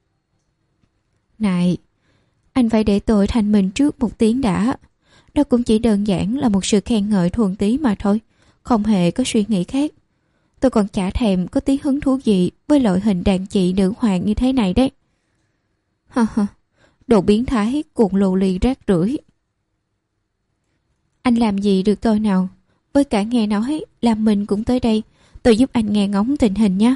Này, anh phải để tôi thành mình trước một tiếng đã. Đó cũng chỉ đơn giản là một sự khen ngợi thuần túy mà thôi, không hề có suy nghĩ khác. Tôi còn chả thèm có tí hứng thú gì với loại hình đàn chị nữ hoàng như thế này đấy. Ha ha, đồ biến thái cuồng lù lì rác rưởi. Anh làm gì được tôi nào? Với cả nghe nói làm mình cũng tới đây, tôi giúp anh nghe ngóng tình hình nhé.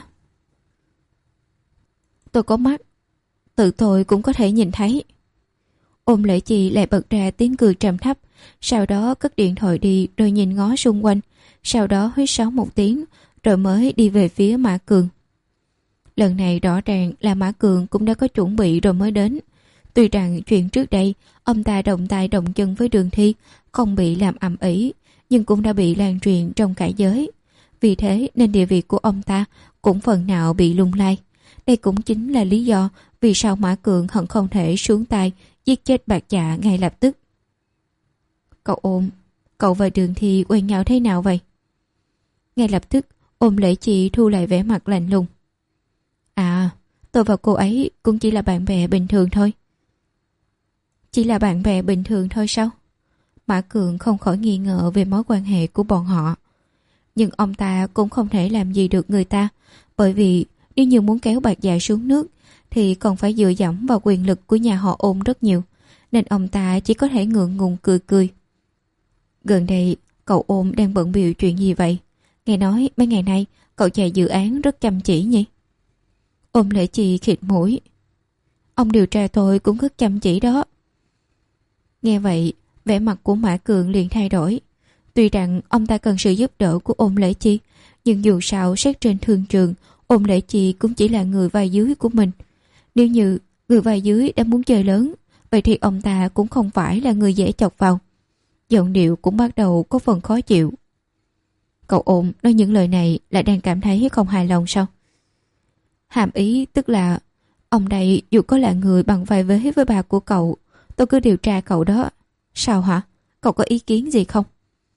Tôi có mắt, tự tôi cũng có thể nhìn thấy. Ôn Lễ Chi lại bật ra tiếng cười trầm thấp, sau đó cất điện thoại đi rồi nhìn ngó xung quanh, sau đó huýt sáo một tiếng rồi mới đi về phía Mã Cường. Lần này rõ ràng là Mã Cường cũng đã có chuẩn bị rồi mới đến. Tuy rằng chuyện trước đây ông ta động tay động chân với Đường Thi không bị làm ầm ĩ, nhưng cũng đã bị lan truyền trong cả giới. Vì thế nên địa vị của ông ta cũng phần nào bị lung lay. Đây cũng chính là lý do vì sao Mã Cường hận không thể xuống tay giết chết Bạch Dạ ngay lập tức. Cậu Ôn, cậu và Đường Thi quen nhau thế nào vậy? Ngay lập tức Ôn Lễ Chi thu lại vẻ mặt lạnh lùng. À, tôi và cô ấy cũng chỉ là bạn bè bình thường thôi. Chỉ là bạn bè bình thường thôi sao? Mã Cường không khỏi nghi ngờ về mối quan hệ của bọn họ. Nhưng ông ta cũng không thể làm gì được người ta, bởi vì nếu như muốn kéo Bạch Dạ xuống nước thì còn phải dựa dẫm vào quyền lực của nhà họ Ôn rất nhiều, nên ông ta chỉ có thể ngượng ngùng cười cười. Gần đây cậu Ôn đang bận bịu chuyện gì vậy? Nghe nói mấy ngày nay cậu chạy dự án rất chăm chỉ nhỉ? Ôn Lễ Chi khịt mũi. Ông điều tra tôi cũng rất chăm chỉ đó. Nghe vậy, vẻ mặt của Mã Cường liền thay đổi. Tuy rằng ông ta cần sự giúp đỡ của Ôn Lễ Chi, nhưng dù sao xét trên thương trường, Ôn Lễ Chi cũng chỉ là người vai dưới của mình. Nếu như người vai dưới đã muốn chơi lớn, vậy thì ông ta cũng không phải là người dễ chọc vào. Giọng điệu cũng bắt đầu có phần khó chịu. Cậu Ôn nói những lời này là đang cảm thấy không hài lòng sao? Hàm ý tức là ông đây dù có là người bằng vai vế với bà của cậu, tôi cứ điều tra cậu đó. Sao hả? Cậu có ý kiến gì không?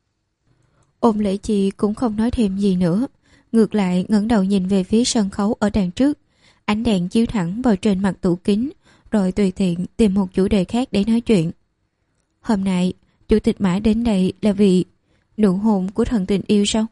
Ôn Lễ Chi cũng không nói thêm gì nữa, ngược lại ngẩng đầu nhìn về phía sân khấu ở đằng trước. Ánh đèn chiếu thẳng vào trên mặt tủ kính, rồi tùy tiện tìm một chủ đề khác để nói chuyện. Hôm nay, Chủ tịch Mã đến đây là vì nụ hôn của thần tình yêu sao?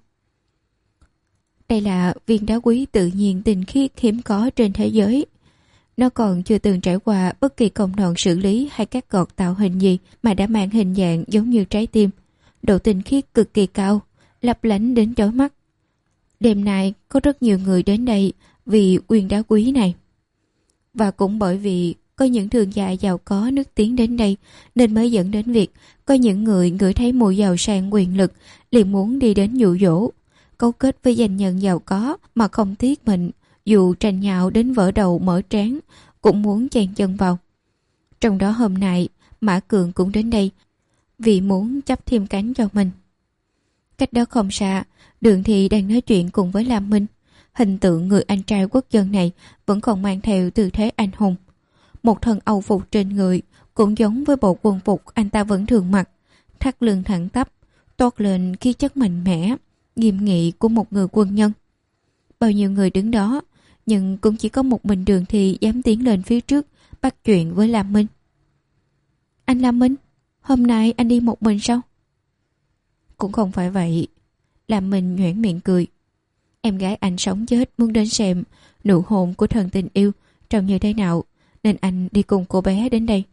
Đây là viên đá quý tự nhiên tinh khiết hiếm có trên thế giới. Nó còn chưa từng trải qua bất kỳ công đoạn xử lý hay các cột tạo hình gì mà đã mang hình dạng giống như trái tim. Độ tinh khiết cực kỳ cao, lấp lánh đến chói mắt. Đêm nay có rất nhiều người đến đây vì viên đá quý này. Và cũng bởi vì có những thương gia giàu có nước tiếng đến đây nên mới dẫn đến việc có những người ngửi thấy mùi giàu sang quyền lực liền muốn đi đến dụ dỗ, cấu kết với danh nhân giàu có mà không tiếc mình, dù tranh nhạo đến vỡ đầu mở trán cũng muốn chen chân vào. Trong đó hôm nay Mã Cường cũng đến đây vì muốn chấp thêm cánh cho mình. Cách đó không xa, Đường Thị đang nói chuyện cùng với Lam Minh. Hình tượng người anh trai quốc dân này vẫn còn mang theo tư thế anh hùng. Một thân âu phục trên người cũng giống với bộ quân phục anh ta vẫn thường mặc, thắt lưng thẳng tắp, toát lên khí chất mạnh mẽ, nghiêm nghị của một người quân nhân. Bao nhiêu người đứng đó, nhưng cũng chỉ có một mình Đường Thị dám tiến lên phía trước bắt chuyện với Lam Minh. Anh Lam Minh, hôm nay anh đi một mình sao? Cũng không phải vậy. Lam Minh nhoẻn miệng cười. Em gái anh sống chết muốn đến xem nụ hôn của thần tình yêu trông như thế nào, nên anh đi cùng cô bé đến đây.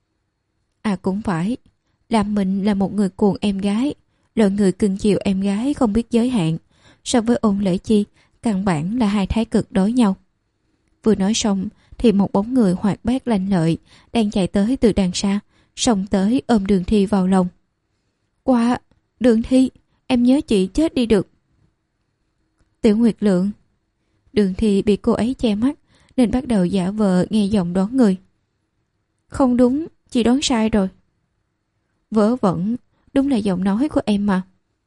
À cũng phải, Lam Minh là một người cuồng em gái, loại người cưng chiều em gái không biết giới hạn. So với Ôn Lễ Chi, căn bản là hai thái cực đối nhau. Vừa nói xong thì một bóng người hoạt bát lanh lợi đang chạy tới từ đằng xa, xông tới ôm Đường Thi vào lòng. Qua, Đường Thi, em nhớ chị chết đi được. Tiểu Nguyệt Lượng. Đường Thi bị cô ấy che mắt nên bắt đầu giả vờ nghe giọng đoán người. Không đúng, chị đoán sai rồi. Vớ vẩn, đúng là giọng nói của em mà.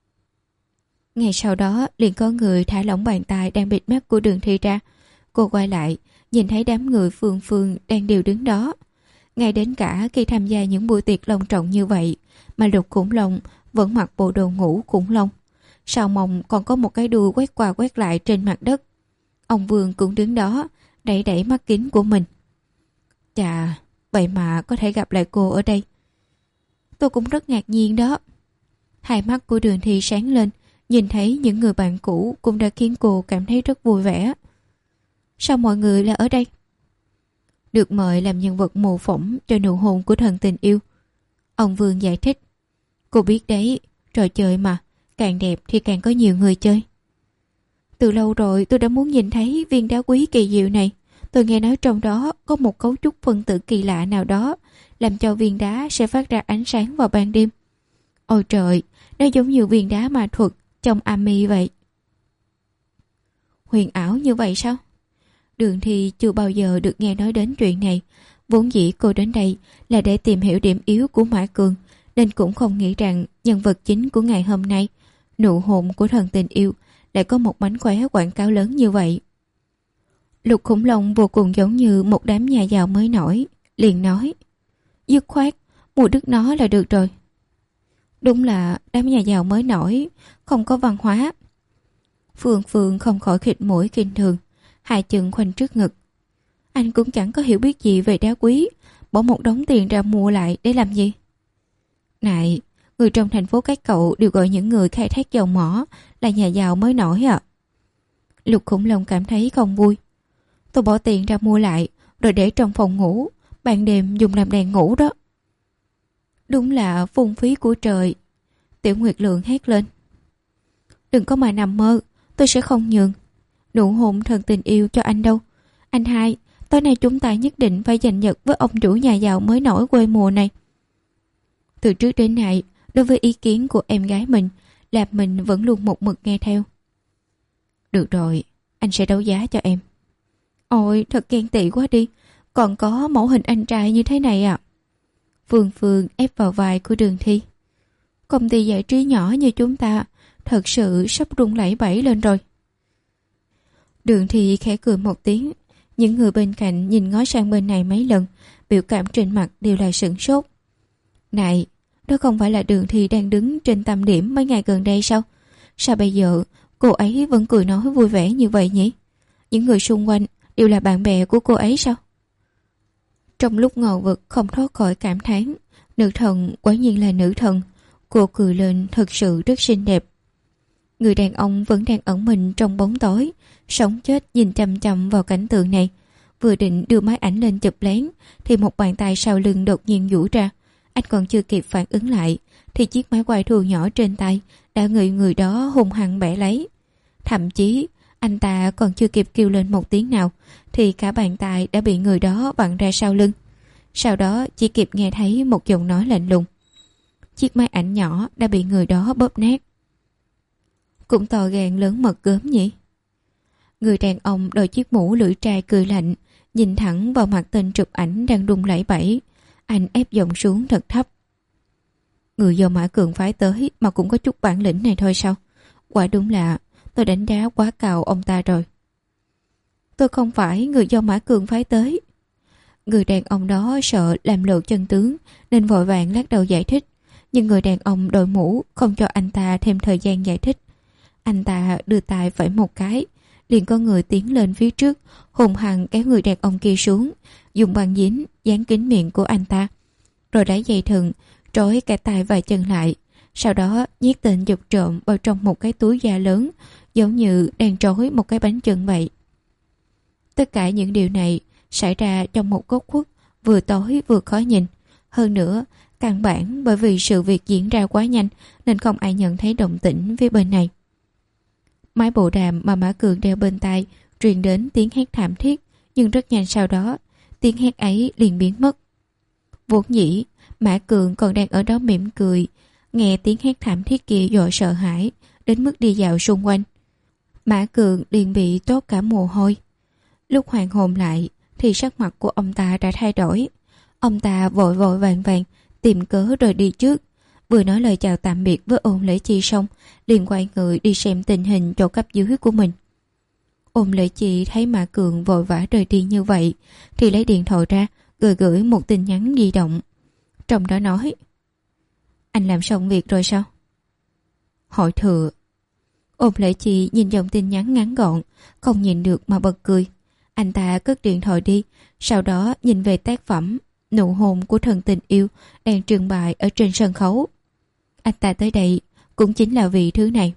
Ngay sau đó liền có người thả lỏng bàn tay đang bịt mắt của Đường Thi ra. Cô quay lại, nhìn thấy đám người phương phương đang đều đứng đó. Ngay đến cả khi tham gia những buổi tiệc long trọng như vậy mà Lục Khủng Long vẫn mặc bộ đồ ngủ khủng long. Sau mông còn có một cái đuôi quét qua quét lại trên mặt đất. Ông Vương cũng đứng đó, đẩy đẩy mắt kính của mình. Chà, vậy mà có thể gặp lại cô ở đây. Tôi cũng rất ngạc nhiên đó. Hai mắt của Đường Thi sáng lên, nhìn thấy những người bạn cũ cũng đã khiến cô cảm thấy rất vui vẻ. Sao mọi người là ở đây? Được mời làm nhân vật mô phỏng cho nụ hôn của thần tình yêu. Ông Vương giải thích. Cô biết đấy, trò chơi mà, càng đẹp thì càng có nhiều người chơi. Từ lâu rồi tôi đã muốn nhìn thấy viên đá quý kỳ diệu này. Tôi nghe nói trong đó có một cấu trúc phân tử kỳ lạ nào đó, làm cho viên đá sẽ phát ra ánh sáng vào ban đêm. Ôi trời, nó giống như viên đá ma thuật trong Ami vậy. Huyền ảo như vậy sao? Đường Thi chưa bao giờ được nghe nói đến chuyện này. Vốn dĩ cô đến đây là để tìm hiểu điểm yếu của Mã Cường, nên cũng không nghĩ rằng nhân vật chính của ngày hôm nay, nụ hôn của thần tình yêu, lại có một mánh khóe quảng cáo lớn như vậy. Lục Khủng Long vô cùng giống như một đám nhà giàu mới nổi, liền nói, dứt khoát, mua đứt nó là được rồi. Đúng là đám nhà giàu mới nổi, không có văn hóa. Phương Phương không khỏi khịt mũi khinh thường, hai chân khoanh trước ngực. Anh cũng chẳng có hiểu biết gì về đá quý, bỏ một đống tiền ra mua lại để làm gì? Này, người trong thành phố các cậu đều gọi những người khai thác dầu mỏ là nhà giàu mới nổi à? Lục Khủng Long cảm thấy không vui. Tôi bỏ tiền ra mua lại, rồi để trong phòng ngủ, ban đêm dùng làm đèn ngủ đó. Đúng là phung phí của trời. Tiểu Nguyệt Lượng hét lên. Đừng có mà nằm mơ, tôi sẽ không nhường nụ hôn thần tình yêu cho anh đâu. Anh hai, tối nay chúng ta nhất định phải giành nhật với ông chủ nhà giàu mới nổi quê mùa này. từ trước đến nay, đối với ý kiến của em gái mình, là mình vẫn luôn một mực nghe theo. Được rồi, anh sẽ đấu giá cho em. Ôi, thật ghen tị quá đi, còn có mẫu hình anh trai như thế này à? Phương Phương ép vào vai của Đường Thi. Công ty giải trí nhỏ như chúng ta thật sự sắp rung lẩy bẩy lên rồi. Đường Thi khẽ cười một tiếng. Những người bên cạnh nhìn ngó sang bên này mấy lần, biểu cảm trên mặt đều là sửng sốt. Này, đó không phải là Đường Thi đang đứng trên tâm điểm mấy ngày gần đây sao? Sao bây giờ cô ấy vẫn cười nói vui vẻ như vậy nhỉ? Những người xung quanh đều là bạn bè của cô ấy sao? Trong lúc ngờ vực không thoát khỏi cảm thán, nữ thần quả nhiên là nữ thần. Cô cười lên thật sự rất xinh đẹp. Người đàn ông vẫn đang ẩn mình trong bóng tối, sống chết nhìn chằm chằm vào cảnh tượng này. Vừa định đưa máy ảnh lên chụp lén thì một bàn tay sau lưng đột nhiên duỗi ra. Anh còn chưa kịp phản ứng lại thì chiếc máy quay thu nhỏ trên tay đã người người đó hung hăng bẻ lấy. Thậm chí anh ta còn chưa kịp kêu lên một tiếng nào thì cả bàn tay đã bị người đó vặn ra sau lưng. Sau đó chỉ kịp nghe thấy một giọng nói lạnh lùng. Chiếc máy ảnh nhỏ đã bị người đó bóp nát. Cũng to gan lớn mật gớm nhỉ? Người đàn ông đội chiếc mũ lưỡi trai cười lạnh, nhìn thẳng vào mặt tên chụp ảnh đang rung lẩy bẩy. Anh ép giọng xuống thật thấp. Người do Mã Cường phái tới mà cũng có chút bản lĩnh này thôi sao? Quả đúng là tôi đánh giá quá cao ông ta rồi. Tôi không phải người do Mã Cường phái tới. Người đàn ông đó sợ làm lộ chân tướng nên vội vàng lắc đầu giải thích. Nhưng người đàn ông đội mũ không cho anh ta thêm thời gian giải thích. Anh ta đưa tay vẫy một cái, liền có người tiến lên phía trước, hùng hăng kéo người đàn ông kia xuống, dùng băng dính dán kín miệng của anh ta, rồi lấy dây thừng trói cả tay và chân lại. Sau đó nhét tên giật trộm vào trong một cái túi da lớn, giống như đang trói một cái bánh chưng vậy. Tất cả những điều này xảy ra trong một góc khuất vừa tối vừa khó nhìn. Hơn nữa, căn bản bởi vì sự việc diễn ra quá nhanh nên không ai nhận thấy động tĩnh phía bên này. Máy bộ đàm mà Mã Cường đeo bên tai truyền đến tiếng hét thảm thiết, nhưng rất nhanh sau đó tiếng hét ấy liền biến mất. Vốn dĩ Mã Cường còn đang ở đó mỉm cười, nghe tiếng hét thảm thiết kia dội sợ hãi đến mức đi dạo xung quanh. Mã Cường liền bị toát cả mồ hôi. Lúc hoàn hồn lại thì sắc mặt của ông ta đã thay đổi. Ông ta vội vội vàng vàng tìm cớ rời đi trước, vừa nói lời chào tạm biệt với Ôn Lễ Chi xong liền quay người đi xem tình hình chỗ cấp dưới của mình. Ôn Lễ Chi thấy Mã Cường vội vã rời đi như vậy thì lấy điện thoại ra gửi gửi một tin nhắn di động, trong đó nói: Anh làm xong việc rồi sao? Hỏi thừa. Ôn Lễ Chi nhìn dòng tin nhắn ngắn gọn, không nhìn được mà bật cười. Anh ta cất điện thoại đi, sau đó nhìn về tác phẩm Nụ hôn của thần tình yêu đang trưng bày ở trên sân khấu. Anh ta tới đây cũng chính là vì thứ này.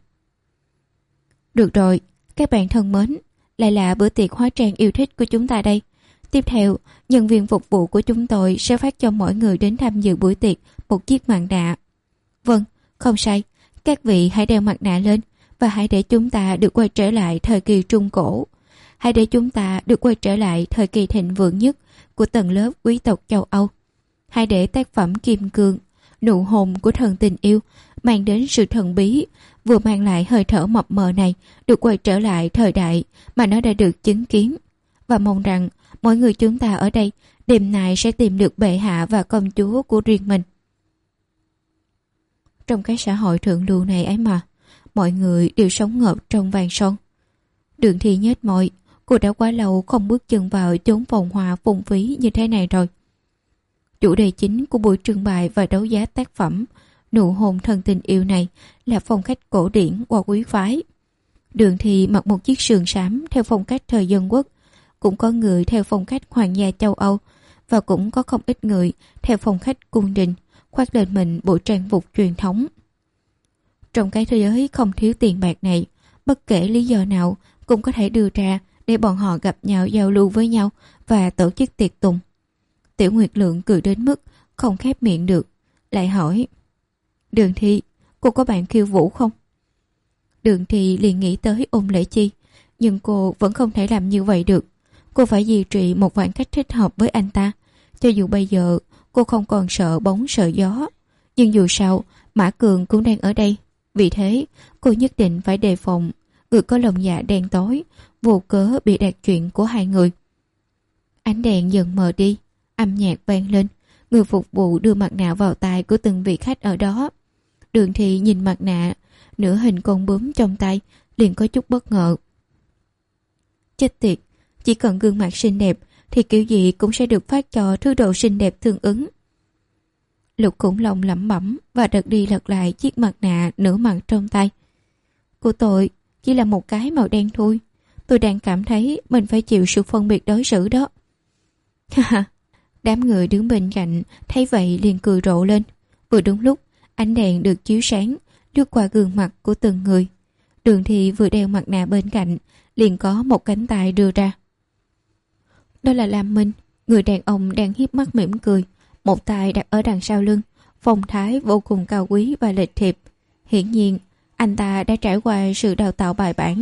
Được rồi, các bạn thân mến, lại là bữa tiệc hóa trang yêu thích của chúng ta đây. Tiếp theo, nhân viên phục vụ của chúng tôi sẽ phát cho mọi người đến tham dự buổi tiệc một chiếc mặt nạ. Vâng, không sai, các vị hãy đeo mặt nạ lên và hãy để chúng ta được quay trở lại thời kỳ Trung Cổ. Hãy để chúng ta được quay trở lại thời kỳ thịnh vượng nhất của tầng lớp quý tộc châu Âu. Hãy để tác phẩm Kim Cương, Nụ hôn của thần tình yêu mang đến sự thần bí, vừa mang lại hơi thở mập mờ này được quay trở lại thời đại mà nó đã được chứng kiến. Và mong rằng mỗi người chúng ta ở đây đêm nay sẽ tìm được bệ hạ và công chúa của riêng mình. Trong cái xã hội thượng lưu này ấy mà, mọi người đều sống ngợp trong vàng son. Đường Thi nhếch môi, cô đã quá lâu không bước chân vào chốn phồn hoa phung phí như thế này rồi. Chủ đề chính của buổi trưng bày và đấu giá tác phẩm Nụ hôn thần tình yêu này là phong cách cổ điển qua quý phái. Đường Thi mặc một chiếc sườn xám theo phong cách thời dân quốc, cũng có người theo phong cách hoàng gia châu Âu và cũng có không ít người theo phong cách cung đình, khoác lên mình bộ trang phục truyền thống. Trong cái thế giới không thiếu tiền bạc này, bất kể lý do nào cũng có thể đưa ra để bọn họ gặp nhau giao lưu với nhau và tổ chức tiệc tùng. Tiểu Nguyệt Lượng cười đến mức không khép miệng được, lại hỏi: Đường Thi, cô có bạn khiêu vũ không? Đường Thi liền nghĩ tới Ôn Lễ Chi, nhưng cô vẫn không thể làm như vậy được. Cô phải duy trì một khoảng cách thích hợp với anh ta. Cho dù bây giờ cô không còn sợ bóng sợ gió, Nhưng dù sao, Mã Cường cũng đang ở đây. Vì thế, cô nhất định phải đề phòng người có lòng dạ đen tối, vô cớ bị đạt chuyện của hai người. Ánh đèn dần mờ đi, âm nhạc vang lên. Người phục vụ đưa mặt nạ vào tai của từng vị khách ở đó. Đường Thị nhìn mặt nạ, nửa hình con bướm trong tay, liền có chút bất ngờ. Chết tiệt, chỉ cần gương mặt xinh đẹp thì kiểu gì cũng sẽ được phát cho thứ đồ xinh đẹp tương ứng. Lục Khủng Long lẩm bẩm và đợt đi lật lại chiếc mặt nạ nửa mặt trong tay. Của tôi chỉ là một cái màu đen thôi. Tôi đang cảm thấy mình phải chịu sự phân biệt đối xử đó. Ha. Đám người đứng bên cạnh thấy vậy liền cười rộ lên. Vừa đúng lúc ánh đèn được chiếu sáng lướt qua gương mặt của từng người. Đường Thị vừa đeo mặt nạ bên cạnh liền có một cánh tay đưa ra. Đó là Lam Minh. Người đàn ông đang hiếp mắt mỉm cười, một tay đặt ở đằng sau lưng, phong thái vô cùng cao quý và lịch thiệp. Hiển nhiên anh ta đã trải qua sự đào tạo bài bản.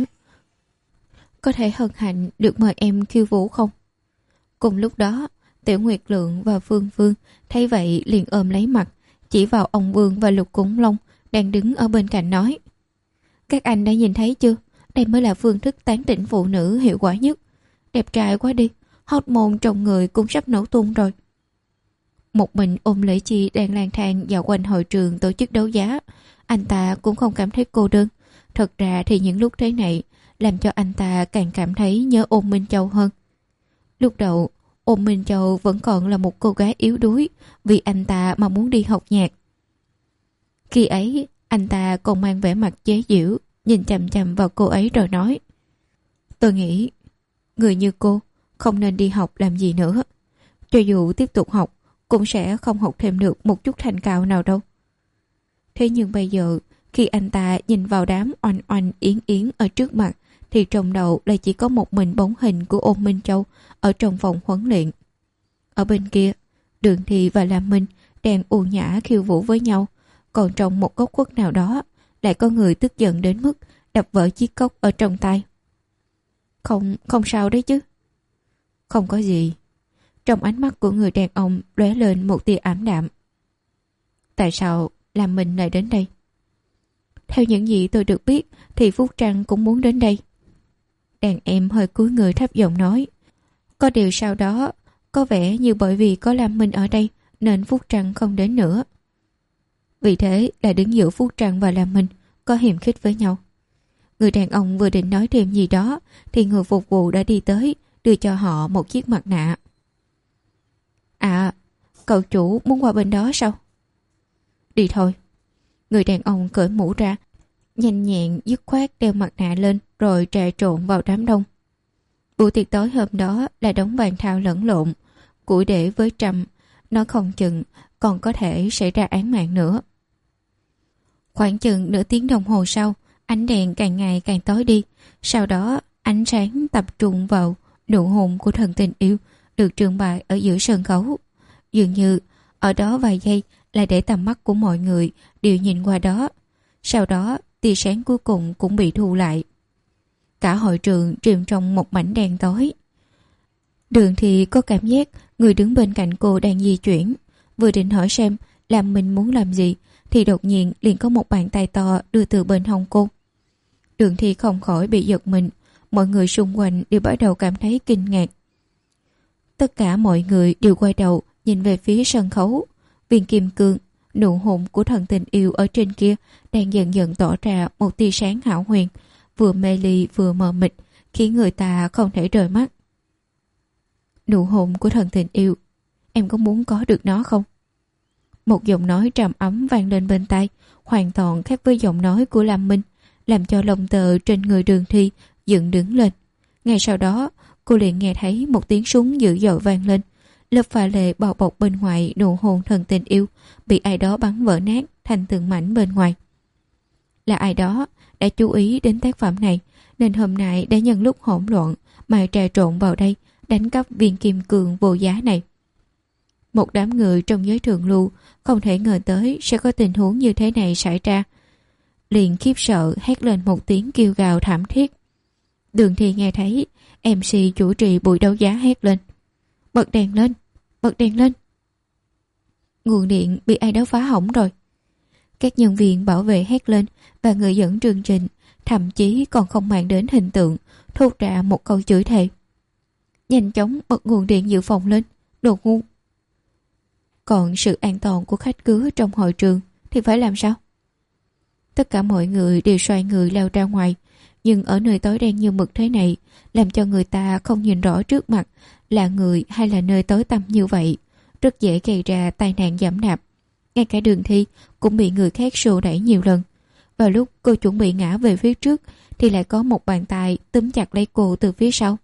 Có thể hân hạnh được mời em khiêu vũ không? Cùng lúc đó Tiểu Nguyệt Lượng và Phương Phương thấy vậy liền ôm lấy mặt, chỉ vào ông Vương và Lục Khủng Long đang đứng ở bên cạnh nói: Các anh đã nhìn thấy chưa? Đây mới là phương thức tán tỉnh phụ nữ hiệu quả nhất. Đẹp trai quá đi, hormone trong người cũng sắp nổ tung rồi. Một mình Ôn Lễ Chi đang lang thang dạo quanh hội trường tổ chức đấu giá. Anh ta cũng không cảm thấy cô đơn. Thật ra thì những lúc thế này làm cho anh ta càng cảm thấy nhớ Ôn Minh Châu hơn. Lúc đầu Ôn Minh Châu vẫn còn là một cô gái yếu đuối vì anh ta mà muốn đi học nhạc. Khi ấy anh ta còn mang vẻ mặt chế giễu, nhìn chằm chằm vào cô ấy rồi nói: Tôi nghĩ người như cô không nên đi học làm gì nữa. Cho dù tiếp tục học cũng sẽ không học thêm được một chút thành cao nào đâu. Thế nhưng bây giờ khi anh ta nhìn vào đám oanh oanh yến yến ở trước mặt thì trong đầu lại chỉ có một mình bóng hình của Ôn Minh Châu ở trong phòng huấn luyện. Ở bên kia, Đường Thị và Lam Minh đang u nhã khiêu vũ với nhau, còn trong một góc khuất nào đó lại có người tức giận đến mức đập vỡ chiếc cốc ở trong tay. Không, không sao đấy chứ. Không có gì. Trong ánh mắt của người đàn ông lóe lên một tia ảm đạm. Tại sao Lam Minh lại đến đây? Theo những gì tôi được biết thì Phúc Trăng cũng muốn đến đây. Đàn em hơi cúi người thấp giọng nói. Có điều sau đó có vẻ như bởi vì có Lam Minh ở đây nên Phúc Trăng không đến nữa. Vì thế là đứng giữa Phúc Trăng và Lam Minh có hiềm khích với nhau. Người đàn ông vừa định nói thêm gì đó thì người phục vụ đã đi tới đưa cho họ một chiếc mặt nạ. À, cậu chủ muốn qua bên đó sao? Đi thôi. Người đàn ông cởi mũ ra, nhanh nhẹn dứt khoát đeo mặt nạ lên rồi trà trộn vào đám đông. Buổi tiệc tối hôm đó là đống bàn thao lẫn lộn, củi để với trầm, nói không chừng còn có thể xảy ra án mạng nữa. Khoảng chừng nửa tiếng đồng hồ sau, ánh đèn càng ngày càng tối đi. Sau đó ánh sáng tập trung vào nụ hôn của thần tình yêu được trưng bày ở giữa sân khấu. Dường như ở đó vài giây là để tầm mắt của mọi người đều nhìn qua đó. Sau đó tia sáng cuối cùng cũng bị thu lại. Cả hội trường chìm trong một mảnh đèn tối. Đường thì có cảm giác người đứng bên cạnh cô đang di chuyển. Vừa định hỏi xem làm mình muốn làm gì thì đột nhiên liền có một bàn tay to đưa từ bên hông cô. Đường thì không khỏi bị giật mình. Mọi người xung quanh đều bắt đầu cảm thấy kinh ngạc. Tất cả mọi người đều quay đầu nhìn về phía sân khấu. Viên kim cương, nụ hôn của thần tình yêu ở trên kia đang dần dần tỏ ra một tia sáng hão huyền, vừa mê ly vừa mờ mịt, khiến người ta không thể rời mắt. Nụ hôn của thần tình yêu, em có muốn có được nó không? Một giọng nói trầm ấm vang lên bên tai, hoàn toàn khác với giọng nói của Lam Minh, làm cho lông tơ trên người Đường Thi dựng đứng lên. Ngay sau đó, cô liền nghe thấy một tiếng súng dữ dội vang lên. Lớp pha lê bao bọc bên ngoài nụ hôn thần tình yêu bị ai đó bắn vỡ nát thành từng mảnh bên ngoài. Là ai đó đã chú ý đến tác phẩm này nên hôm nay đã nhân lúc hỗn loạn mà trà trộn vào đây đánh cắp viên kim cương vô giá này. Một đám người trong giới thượng lưu không thể ngờ tới sẽ có tình huống như thế này xảy ra, liền khiếp sợ hét lên một tiếng kêu gào thảm thiết. Đường Thi nghe thấy em xê chủ trì buổi đấu giá hét lên: bật đèn lên, bật đèn lên. Nguồn điện bị ai đó phá hỏng rồi, Các nhân viên bảo vệ hét lên và người dẫn chương trình thậm chí còn không mang đến hình tượng, thốt ra một câu chửi thề. Nhanh chóng bật nguồn điện dự phòng lên, đồ ngu. Còn sự an toàn của khách khứa trong hội trường thì phải làm sao? Tất cả mọi người đều xoay người lao ra ngoài, nhưng ở nơi tối đen như mực thế này, làm cho người ta không nhìn rõ trước mặt là người hay là nơi tối tăm như vậy, rất dễ gây ra tai nạn giẫm đạp. Ngay cả Đường Thi cũng bị người khác xô đẩy nhiều lần. Vào lúc cô chuẩn bị ngã về phía trước thì lại có một bàn tay túm chặt lấy cô từ phía sau.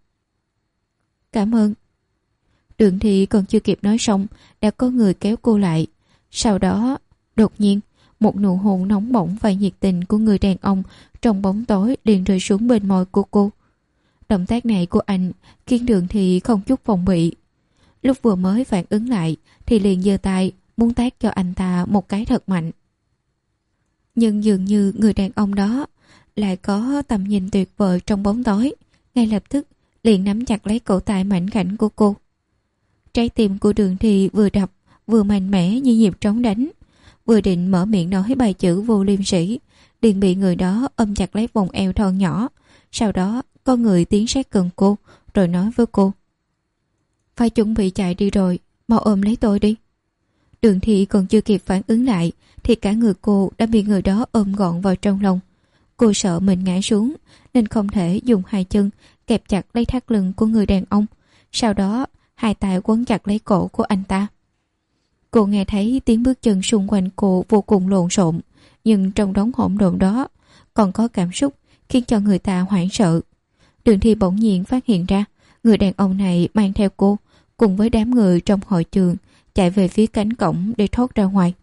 Cảm ơn. Đường Thi còn chưa kịp nói xong đã có người kéo cô lại. Sau đó đột nhiên một nụ hôn nóng bỏng và nhiệt tình của người đàn ông trong bóng tối liền rơi xuống bên môi của cô. Động tác này của anh khiến Đường Thi không chút phòng bị. Lúc vừa mới phản ứng lại thì liền giơ tay muốn tát cho anh ta một cái thật mạnh. Nhưng dường như người đàn ông đó lại có tầm nhìn tuyệt vời trong bóng tối, ngay lập tức liền nắm chặt lấy cổ tay mảnh khảnh của cô. Trái tim của Đường Thi vừa đập vừa mạnh mẽ như nhịp trống đánh, vừa định mở miệng nói bài chữ vô liêm sỉ, liền bị người đó ôm chặt lấy vòng eo thon nhỏ. Sau đó có người tiến sát gần cô rồi nói với cô: phải chuẩn bị chạy đi rồi, mau ôm lấy tôi đi. Đường Thi còn chưa kịp phản ứng lại thì cả người cô đã bị người đó ôm gọn vào trong lòng. Cô sợ mình ngã xuống nên không thể dùng hai chân kẹp chặt lấy thắt lưng của người đàn ông, sau đó hai tay quấn chặt lấy cổ của anh ta. Cô nghe thấy tiếng bước chân xung quanh cô vô cùng lộn xộn, nhưng trong đống hỗn độn đó còn có cảm xúc khiến cho người ta hoảng sợ. Đường Thi bỗng nhiên phát hiện ra người đàn ông này mang theo cô cùng với đám người trong hội trường chạy về phía cánh cổng để thoát ra ngoài.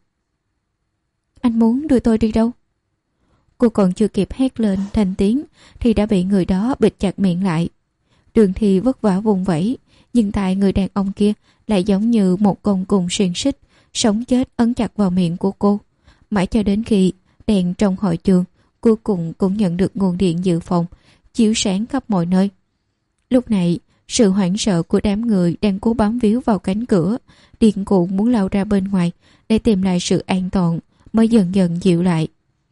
Anh muốn đưa tôi đi đâu? Cô còn chưa kịp hét lên thành tiếng thì đã bị người đó bịt chặt miệng lại. Đường Thi vất vả vùng vẫy, nhưng tại người đàn ông kia lại giống như một con cùng xiềng xích, sống chết ấn chặt vào miệng của cô. Mãi cho đến khi đèn trong hội trường cuối cùng cũng nhận được nguồn điện dự phòng, chiếu sáng khắp mọi nơi. Lúc này, sự hoảng sợ của đám người đang cố bám víu vào cánh cửa, điên cuồng muốn lao ra bên ngoài để tìm lại sự an toàn, mới dần dần dịu lại.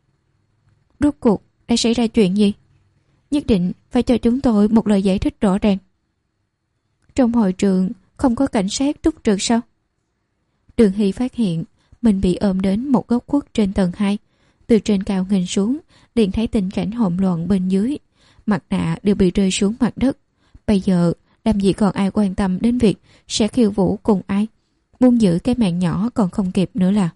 Rốt cuộc đã xảy ra chuyện gì? Nhất định phải cho chúng tôi một lời giải thích rõ ràng. Trong hội trường không có cảnh sát túc trực sao? Đường Hy phát hiện mình bị ôm đến một góc khuất trên tầng hai. Từ trên cao nhìn xuống liền thấy tình cảnh hỗn loạn bên dưới. Mặt nạ đều bị rơi xuống mặt đất. Bây giờ làm gì còn ai quan tâm đến việc sẽ khiêu vũ cùng ai. Muốn giữ cái mạng nhỏ còn không kịp nữa là.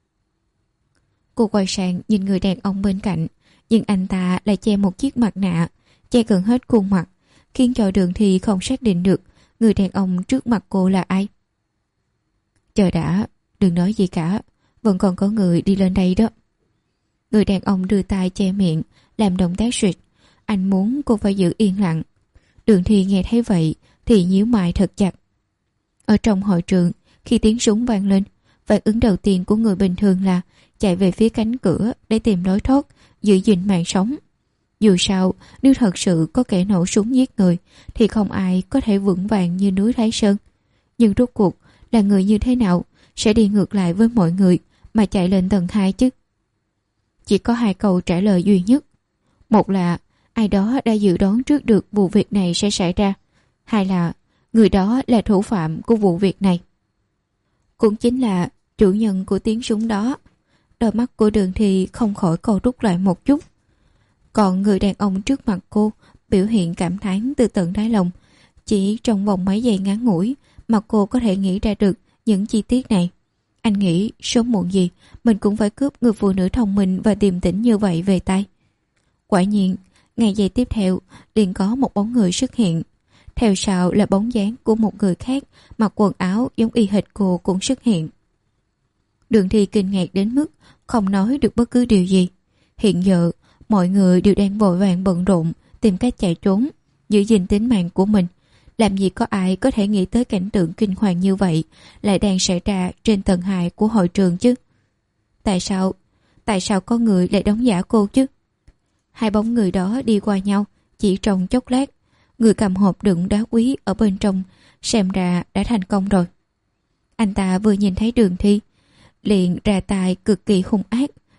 Cô quay sang nhìn người đàn ông bên cạnh, nhưng anh ta lại che một chiếc mặt nạ che gần hết khuôn mặt, khiến cho Đường Thi không xác định được người đàn ông trước mặt cô là ai. Chờ đã, đừng nói gì cả, vẫn còn có người đi lên đây đó. Người đàn ông đưa tay che miệng, làm động tác suyệt. Anh muốn cô phải giữ yên lặng. Đường Thi nghe thấy vậy thì nhíu mày thật chặt. Ở trong hội trường, khi tiếng súng vang lên, phản ứng đầu tiên của người bình thường là chạy về phía cánh cửa để tìm lối thoát, giữ gìn mạng sống. Dù sao, nếu thật sự có kẻ nổ súng giết người thì không ai có thể vững vàng như núi Thái Sơn. Nhưng rốt cuộc là người như thế nào sẽ đi ngược lại với mọi người mà chạy lên tầng hai chứ? Chỉ có hai câu trả lời duy nhất. Một là ai đó đã dự đoán trước được vụ việc này sẽ xảy ra. Hai là người đó là thủ phạm của vụ việc này. Cũng chính là chủ nhân của tiếng súng đó. Đôi mắt của Đường Thi không khỏi co rút lại một chút. Còn người đàn ông trước mặt cô biểu hiện cảm thán từ tận đáy lòng. Chỉ trong vòng mấy giây ngắn ngủi mà cô có thể nghĩ ra được những chi tiết này. Anh nghĩ sớm muộn gì mình cũng phải cướp người phụ nữ thông minh và điềm tĩnh như vậy về tay. Quả nhiên, ngày giây tiếp theo liền có một bóng người xuất hiện. Theo sau là bóng dáng của một người khác mặc quần áo giống y hệt cô cũng xuất hiện. Đường Thi kinh ngạc đến mức không nói được bất cứ điều gì. Hiện giờ, mọi người đều đang vội vàng bận rộn tìm cách chạy trốn, giữ gìn tính mạng của mình. Làm gì có ai có thể nghĩ tới cảnh tượng kinh hoàng như vậy lại đang xảy ra trên tầng hai của hội trường chứ? Tại sao? Tại sao có người lại đóng giả cô chứ? Hai bóng người đó đi qua nhau chỉ trong chốc lát. Người cầm hộp đựng đá quý ở bên trong xem ra đã thành công rồi. Anh ta vừa nhìn thấy Đường Thi liền ra tay cực kỳ hung ác,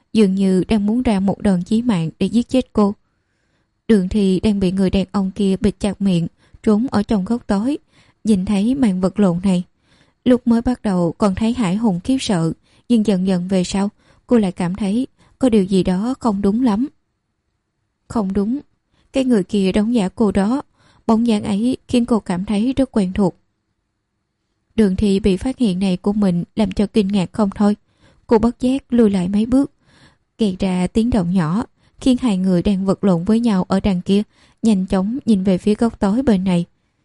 dường như đang muốn ra một đòn chí mạng để giết chết cô. Đường Thi đang bị người đàn ông kia bịt chặt miệng, trốn ở trong góc tối, nhìn thấy màn vật lộn này. Lúc mới bắt đầu còn thấy hãi hùng khiếp sợ, nhưng dần dần về sau, cô lại cảm thấy có điều gì đó không đúng lắm. Không đúng, cái người kia đóng giả cô đó, bóng dáng ấy khiến cô cảm thấy rất quen thuộc. Đường Thi bị phát hiện này của mình làm cho kinh ngạc không thôi. Cô bất giác lùi lại mấy bước, gây ra tiếng động nhỏ, khiến hai người đang vật lộn với nhau ở đằng kia nhanh chóng nhìn về phía góc tối bên này.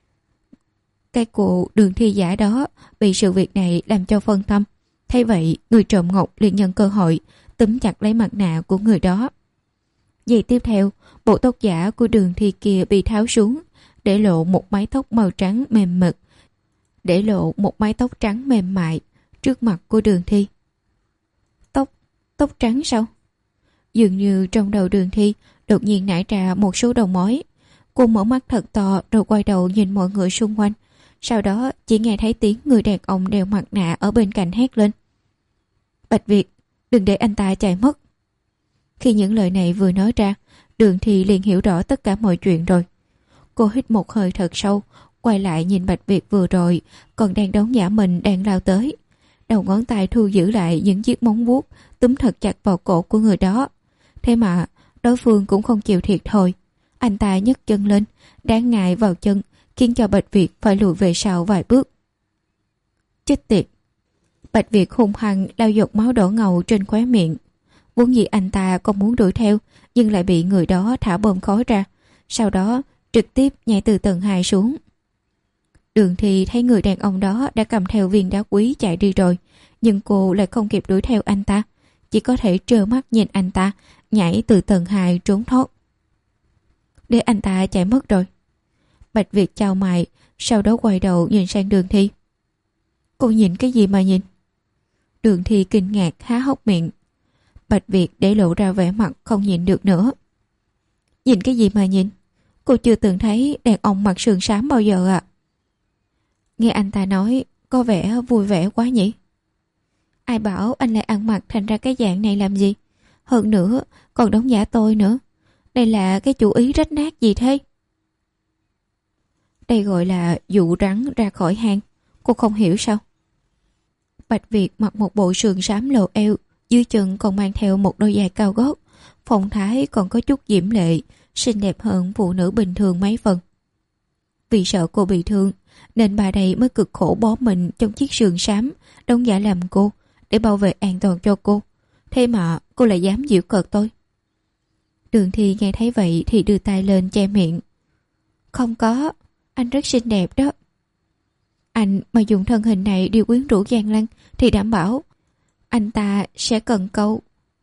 Cái cụ Đường Thi giả đó bị sự việc này làm cho phân tâm. Thấy vậy, người trộm ngọc liền nhân cơ hội túm chặt lấy mặt nạ của người đó. Giây tiếp theo, bộ tóc giả của Đường Thi kia bị tháo xuống, để lộ một mái tóc màu trắng mềm mượt, để lộ một mái tóc trắng mềm mại trước mặt của Đường Thi. Tóc, tóc trắng sao? Dường như trong đầu Đường Thi đột nhiên nảy ra một số đầu mối. Cô mở mắt thật to rồi quay đầu nhìn mọi người xung quanh. Sau đó chỉ nghe thấy tiếng người đàn ông đeo mặt nạ ở bên cạnh hét lên: Bạch Việt, đừng để anh ta chạy mất. Khi những lời này vừa nói ra, Đường Thi liền hiểu rõ tất cả mọi chuyện rồi. Cô hít một hơi thật sâu, quay lại nhìn Bạch Việt vừa rồi còn đang đóng giả mình đang lao tới. Đầu ngón tay thu giữ lại những chiếc móng vuốt, túm thật chặt vào cổ của người đó. Thế mà đối phương cũng không chịu thiệt thôi. Anh ta nhấc chân lên, đá ngài vào chân, khiến cho Bạch Việt phải lùi về sau vài bước. Chết tiệt! Bạch Việt hung hăng lau giọt máu đỏ ngầu trên khóe miệng. Vốn dĩ anh ta còn muốn đuổi theo, nhưng lại bị người đó thả bom khói ra, sau đó trực tiếp nhảy từ tầng hai xuống. Đường Thi thấy người đàn ông đó đã cầm theo viên đá quý chạy đi rồi, nhưng cô lại không kịp đuổi theo anh ta, chỉ có thể trơ mắt nhìn anh ta nhảy từ tầng hai trốn thoát. Để anh ta chạy mất rồi. Bạch Việt chào mày, sau đó quay đầu nhìn sang Đường Thi. Cô nhìn cái gì mà nhìn? Đường Thi kinh ngạc há hốc miệng. Bạch Việt để lộ ra vẻ mặt không nhìn được nữa. Nhìn cái gì mà nhìn? Cô chưa từng thấy đàn ông mặc sườn xám bao giờ ạ. À? Nghe anh ta nói có vẻ vui vẻ quá nhỉ? Ai bảo anh lại ăn mặc thành ra cái dạng này làm gì? Hơn nữa còn đóng giả tôi nữa. Đây là cái chủ ý rách nát gì thế? Đây gọi là dụ rắn ra khỏi hang. Cô không hiểu sao? Bạch Việt mặc một bộ sườn xám lộ eo, dưới chân còn mang theo một đôi giày cao gót, phong thái còn có chút diễm lệ, xinh đẹp hơn phụ nữ bình thường mấy phần. Vì sợ cô bị thương, nên bà đây mới cực khổ bó mình trong chiếc sườn xám, đóng giả làm cô, để bảo vệ an toàn cho cô. Thế mà cô lại dám giễu cợt tôi. Đường Thi nghe thấy vậy thì đưa tay lên che miệng. Không có, anh rất xinh đẹp đó. Anh mà dùng thân hình này điều quyến rũ Giang Lăng thì đảm bảo anh ta sẽ cần câu.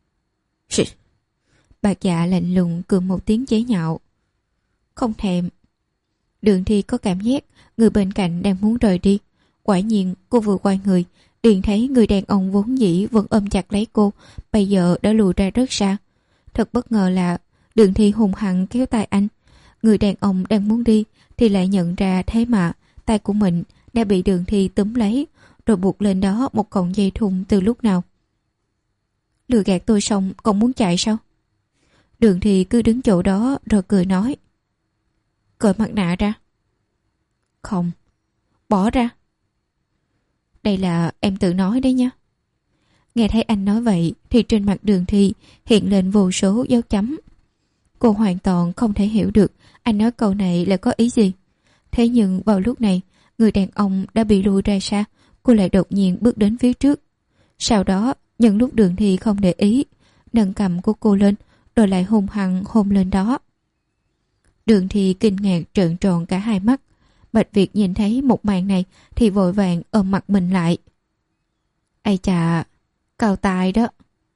Bạc Dạ lạnh lùng cười một tiếng chế nhạo. Không thèm. Đường Thi có cảm giác người bên cạnh đang muốn rời đi. Quả nhiên cô vừa quay người, liền thấy người đàn ông vốn dĩ vẫn ôm chặt lấy cô, bây giờ đã lùi ra rất xa. Thật bất ngờ là Đường Thi hùng hăng kéo tay anh. Người đàn ông đang muốn đi thì lại nhận ra thế mà tay của mình đã bị Đường Thi túm lấy, rồi buộc lên đó một cọng dây thun từ lúc nào. Lừa gạt tôi xong còn muốn chạy sao? Đường Thi cứ đứng chỗ đó rồi cười nói. Cởi mặt nạ ra. Không. Bỏ ra. Đây là em tự nói đấy nhá. Nghe thấy anh nói vậy thì trên mặt Đường Thi hiện lên vô số dấu chấm. Cô hoàn toàn không thể hiểu được anh nói câu này là có ý gì. Thế nhưng vào lúc này, người đàn ông đã bị lùi ra xa, cô lại đột nhiên bước đến phía trước. Sau đó, nhân lúc Đường Thi không để ý, nâng cầm của cô lên, rồi lại hung hăng hôn lên đó. Đường Thi kinh ngạc trợn tròn cả hai mắt. Bạch Việt nhìn thấy một màn này thì vội vàng ôm mặt mình lại. Ây chà, cao tài đó.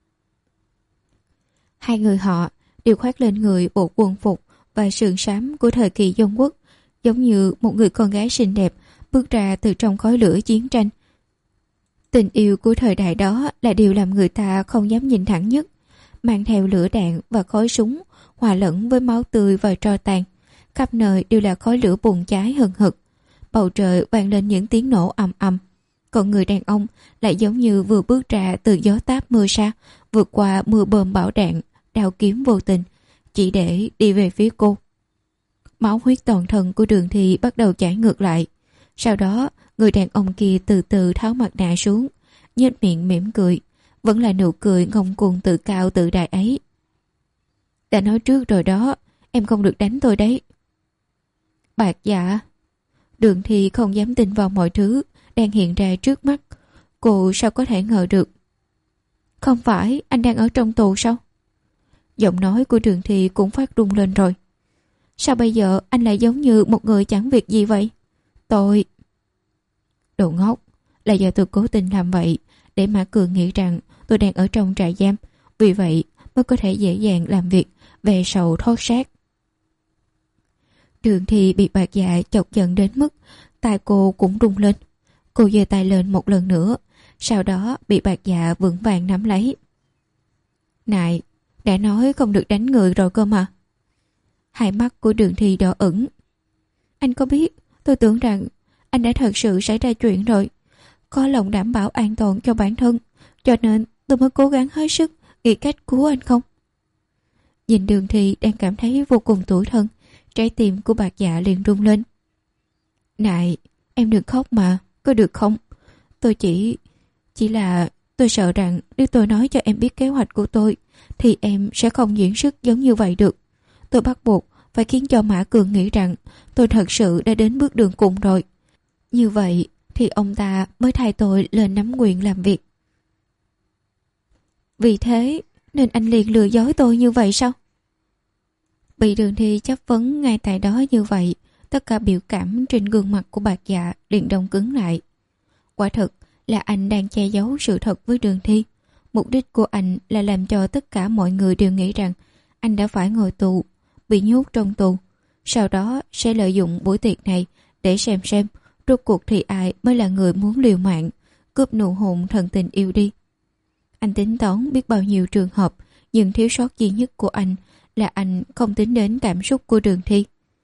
Hai người họ đều khoác lên người bộ quần phục và sườn xám của thời kỳ Dân Quốc, giống như một người con gái xinh đẹp bước ra từ trong khói lửa chiến tranh. Tình yêu của thời đại đó là điều làm người ta không dám nhìn thẳng nhất, mang theo lửa đạn và khói súng hòa lẫn với máu tươi và tro tàn. Khắp nơi đều là khói lửa bùng cháy hừng hực. Bầu trời vang lên những tiếng nổ ầm ầm. Còn người đàn ông lại giống như vừa bước ra từ gió táp mưa sa, vượt qua mưa bom bão đạn, đao kiếm vô tình, chỉ để đi về phía cô. Máu huyết toàn thân của Đường Thi bắt đầu chảy ngược lại. Sau đó, người đàn ông kia từ từ tháo mặt nạ xuống, nhếch miệng mỉm cười, vẫn là nụ cười ngông cuồng tự cao tự đại ấy. Đã nói trước rồi đó, em không được đánh tôi đấy. Bạc dạ. Đường Thi không dám tin vào mọi thứ đang hiện ra trước mắt. Cô sao có thể ngờ được. Không phải anh đang ở trong tù sao? Giọng nói của Đường Thi cũng phát run lên rồi. Sao bây giờ anh lại giống như một người chẳng việc gì vậy? Tôi... Đồ ngốc, là do tôi cố tình làm vậy để Mã Cường nghĩ rằng tôi đang ở trong trại giam, vì vậy mới có thể dễ dàng làm việc về sầu thoát xác. Đường Thi bị Bạc Dạ chọc giận đến mức tay cô cũng rung lên. Cô giơ tay lên một lần nữa, sau đó bị Bạc Dạ vững vàng nắm lấy. Này, đã nói không được đánh người rồi cơ mà. Hai mắt của Đường Thi đỏ ửng. Anh có biết, tôi tưởng rằng anh đã thật sự xảy ra chuyện rồi. Có lòng đảm bảo an toàn cho bản thân, cho nên tôi mới cố gắng hết sức nghĩ cách cứu anh không? Nhìn Đường Thi đang cảm thấy vô cùng tủi thân, trái tim của Bạc Dạ liền rung lên. Này, em đừng khóc mà, có được không? Tôi chỉ... Chỉ là tôi sợ rằng nếu tôi nói cho em biết kế hoạch của tôi thì em sẽ không diễn xuất giống như vậy được. Tôi bắt buộc phải khiến cho Mã Cường nghĩ rằng tôi thật sự đã đến bước đường cùng rồi. Như vậy thì ông ta mới thay tôi lên nắm quyền làm việc. Vì thế nên anh liền lừa dối tôi như vậy sao? Bị Đường Thi chất vấn ngay tại đó như vậy, tất cả biểu cảm trên gương mặt của Bạc Dạ liền đông cứng lại. Quả thực là anh đang che giấu sự thật với Đường Thi. Mục đích của anh là làm cho tất cả mọi người đều nghĩ rằng anh đã phải ngồi tù, bị nhốt trong tù. Sau đó sẽ lợi dụng buổi tiệc này để xem xem rốt cuộc thì ai mới là người muốn liều mạng, cướp nụ hôn thần tình yêu đi. Anh tính toán biết bao nhiêu trường hợp, nhưng thiếu sót duy nhất của anh là anh không tính đến cảm xúc của Đường Thi.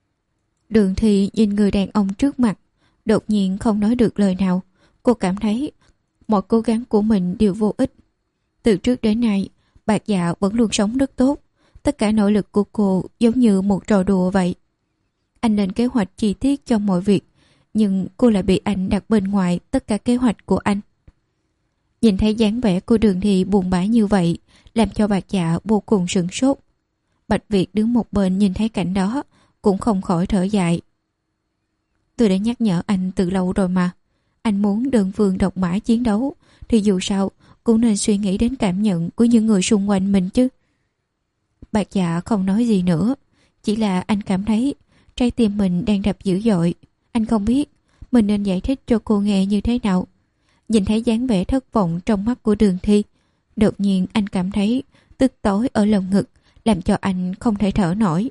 Đường Thi nhìn người đàn ông trước mặt, đột nhiên không nói được lời nào. Cô cảm thấy mọi cố gắng của mình đều vô ích. Từ trước đến nay, Bạc Dạ vẫn luôn sống rất tốt. Tất cả nỗ lực của cô giống như một trò đùa vậy. Anh lên kế hoạch chi tiết cho mọi việc, nhưng cô lại bị anh đặt bên ngoài tất cả kế hoạch của anh. Nhìn thấy dáng vẻ của Đường Thi buồn bã như vậy, làm cho Bạc Dạ vô cùng sửng sốt. Bạch Việt đứng một bên nhìn thấy cảnh đó, cũng không khỏi thở dài. Tôi đã nhắc nhở anh từ lâu rồi mà. Anh muốn đơn phương độc mã chiến đấu, thì dù sao cũng nên suy nghĩ đến cảm nhận của những người xung quanh mình chứ. Bạc Dạ không nói gì nữa, chỉ là anh cảm thấy trái tim mình đang đập dữ dội. Anh không biết mình nên giải thích cho cô nghe như thế nào. Nhìn thấy dáng vẻ thất vọng trong mắt của Đường Thi, đột nhiên anh cảm thấy tức tối ở lồng ngực, làm cho anh không thể thở nổi.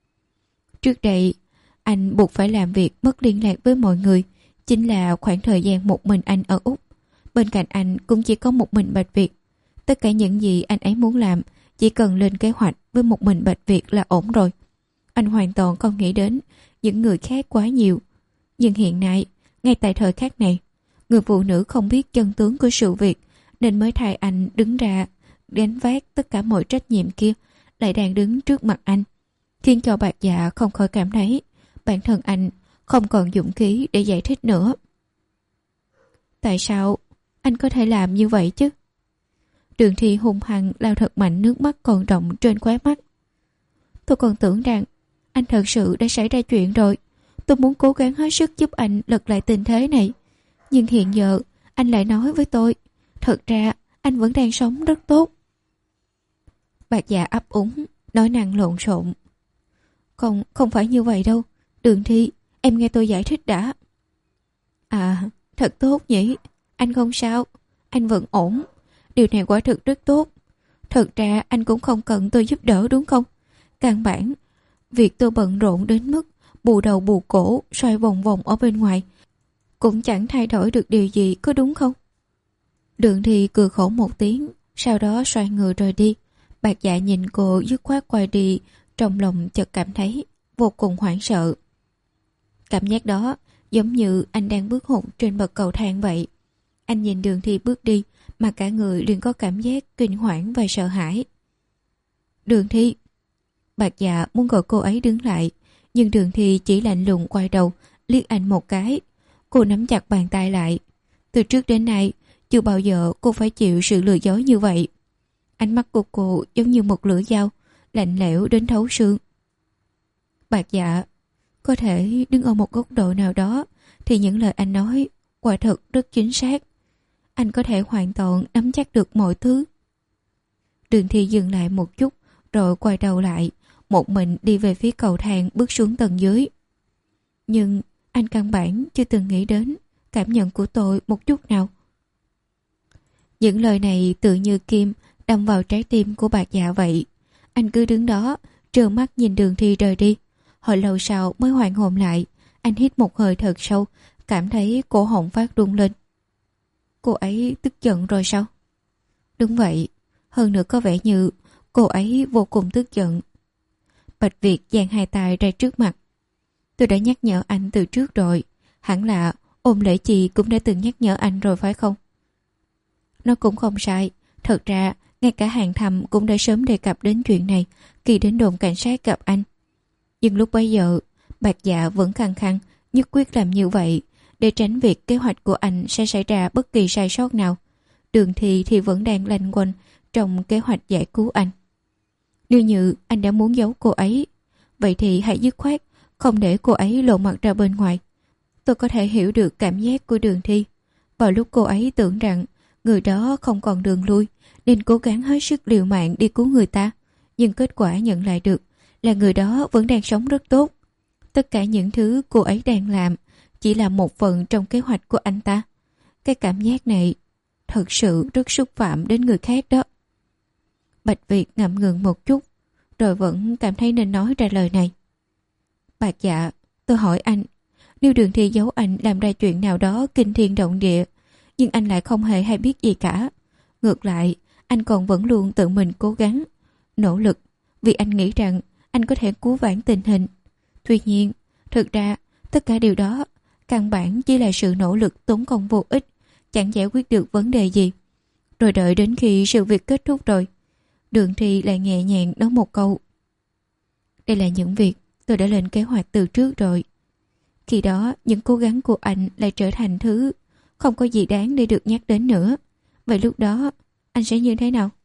Trước đây, anh buộc phải làm việc mất liên lạc với mọi người, chính là khoảng thời gian một mình anh ở Úc. Bên cạnh anh cũng chỉ có một mình Bạch Việt. Tất cả những gì anh ấy muốn làm, chỉ cần lên kế hoạch với một mình Bạch Việt là ổn rồi. Anh hoàn toàn không nghĩ đến những người khác quá nhiều. Nhưng hiện nay, ngay tại thời khắc này, người phụ nữ không biết chân tướng của sự việc nên mới thay anh đứng ra gánh vác tất cả mọi trách nhiệm kia, lại đang đứng trước mặt anh, khiến cho Bạc Dạ không khỏi cảm thấy bản thân anh không còn dũng khí để giải thích nữa. Tại sao anh có thể làm như vậy chứ? Đường Thi hung hăng lau thật mạnh nước mắt còn đọng trên khóe mắt. Tôi còn tưởng rằng anh thật sự đã xảy ra chuyện rồi. Tôi muốn cố gắng hết sức giúp anh lật lại tình thế này. Nhưng hiện giờ anh lại nói với tôi, thật ra anh vẫn đang sống rất tốt. Bạc Dạ ấp úng, nói năng lộn xộn. Không, không phải như vậy đâu. Đường Thi, em nghe tôi giải thích đã. À, thật tốt nhỉ. Anh không sao. Anh vẫn ổn. Điều này quả thực rất tốt. Thật ra anh cũng không cần tôi giúp đỡ đúng không? Căn bản, việc tôi bận rộn đến mức bù đầu bù cổ, xoay vòng vòng ở bên ngoài, cũng chẳng thay đổi được điều gì, có đúng không? Đường Thi cười khổ một tiếng, sau đó xoay người rời đi. Bạc Dạ nhìn cô dứt khoát quay đi, trong lòng chợt cảm thấy vô cùng hoảng sợ. Cảm giác đó giống như anh đang bước hụt trên bậc cầu thang vậy. Anh nhìn Đường Thi bước đi, mà cả người liền có cảm giác kinh hoảng và sợ hãi. Đường Thi. Bạc Dạ muốn gọi cô ấy đứng lại, nhưng Đường Thi chỉ lạnh lùng quay đầu liếc anh một cái. Cô nắm chặt bàn tay lại. Từ trước đến nay chưa bao giờ cô phải chịu sự lừa dối như vậy. Ánh mắt của cô giống như một lưỡi dao, lạnh lẽo đến thấu xương. Bạc Dạ, có thể đứng ở một góc độ nào đó thì những lời anh nói quả thật rất chính xác. Anh có thể hoàn toàn nắm chắc được mọi thứ. Đường Thi dừng lại một chút rồi quay đầu lại, một mình đi về phía cầu thang bước xuống tầng dưới. Nhưng anh căn bản chưa từng nghĩ đến cảm nhận của tôi một chút nào. Những lời này tự như kim đâm vào trái tim của Bạc Dạ vậy. Anh cứ đứng đó trơ mắt nhìn Đường Thi rời đi. Hồi lâu sau mới hoàn hồn lại. Anh hít một hơi thật sâu, cảm thấy cổ họng phát run lên. Cô ấy tức giận rồi sao? Đúng vậy, hơn nữa có vẻ như cô ấy vô cùng tức giận. Bạch Việt giang hai tay ra trước mặt. Tôi đã nhắc nhở anh từ trước rồi. Hẳn là Ôn Lễ Chi cũng đã từng nhắc nhở anh rồi phải không? Nó cũng không sai. Thật ra ngay cả Hàng Thầm cũng đã sớm đề cập đến chuyện này khi đến đồn cảnh sát gặp anh. Nhưng lúc bấy giờ Bạc Dạ vẫn khăng khăng nhất quyết làm như vậy để tránh việc kế hoạch của anh sẽ xảy ra bất kỳ sai sót nào. Đường Thi thì vẫn đang lanh quanh trong kế hoạch giải cứu anh. Nếu như anh đã muốn giấu cô ấy, vậy thì hãy dứt khoát không để cô ấy lộ mặt ra bên ngoài. Tôi có thể hiểu được cảm giác của Đường Thi. Vào lúc cô ấy tưởng rằng người đó không còn đường lui nên cố gắng hết sức liều mạng đi cứu người ta, nhưng kết quả nhận lại được là người đó vẫn đang sống rất tốt. Tất cả những thứ cô ấy đang làm chỉ là một phần trong kế hoạch của anh ta. Cái cảm giác này thật sự rất xúc phạm đến người khác đó. Bạch Việt ngậm ngừng một chút rồi vẫn cảm thấy nên nói ra lời này. Bạc Dạ, tôi hỏi anh, nếu Đường Thi giấu anh làm ra chuyện nào đó kinh thiên động địa, nhưng anh lại không hề hay biết gì cả. Ngược lại, anh còn vẫn luôn tự mình cố gắng, nỗ lực, vì anh nghĩ rằng anh có thể cứu vãn tình hình. Tuy nhiên, thực ra, tất cả điều đó căn bản chỉ là sự nỗ lực tốn công vô ích, chẳng giải quyết được vấn đề gì. Rồi đợi đến khi sự việc kết thúc rồi, Đường Thi lại nhẹ nhàng nói một câu. Đây là những việc tôi đã lên kế hoạch từ trước rồi. Khi đó, những cố gắng của anh lại trở thành thứ không có gì đáng để được nhắc đến nữa. Vậy lúc đó, anh sẽ như thế nào?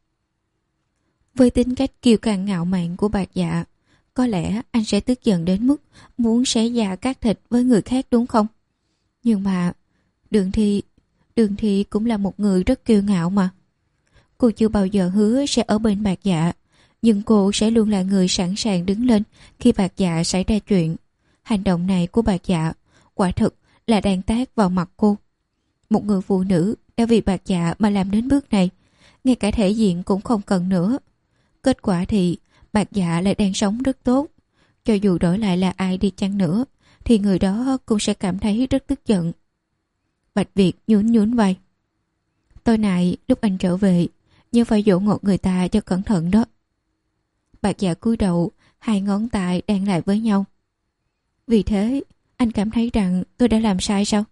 Với tính cách kiêu căng ngạo mạn của Bạc Dạ, có lẽ anh sẽ tức giận đến mức muốn xé da cắt thịt với người khác đúng không? Nhưng mà Đường Thi, Đường Thi cũng là một người rất kiêu ngạo mà. Cô chưa bao giờ hứa sẽ ở bên Bạc Dạ, nhưng cô sẽ luôn là người sẵn sàng đứng lên khi Bạc Dạ xảy ra chuyện. Hành động này của Bạc Dạ quả thực là đang tát vào mặt cô. Một người phụ nữ đã vì Bạc Dạ mà làm đến bước này, ngay cả thể diện cũng không cần nữa. Kết quả thì Bạc Dạ lại đang sống rất tốt. Cho dù đổi lại là ai đi chăng nữa thì người đó cũng sẽ cảm thấy rất tức giận. Bạch Việt nhún nhún vai. Tối nay lúc anh trở về nhớ phải dỗ ngọt người ta cho cẩn thận đó. Bạc Dạ cúi đầu, hai ngón tay đan lại với nhau. Vì thế anh cảm thấy rằng tôi đã làm sai sao?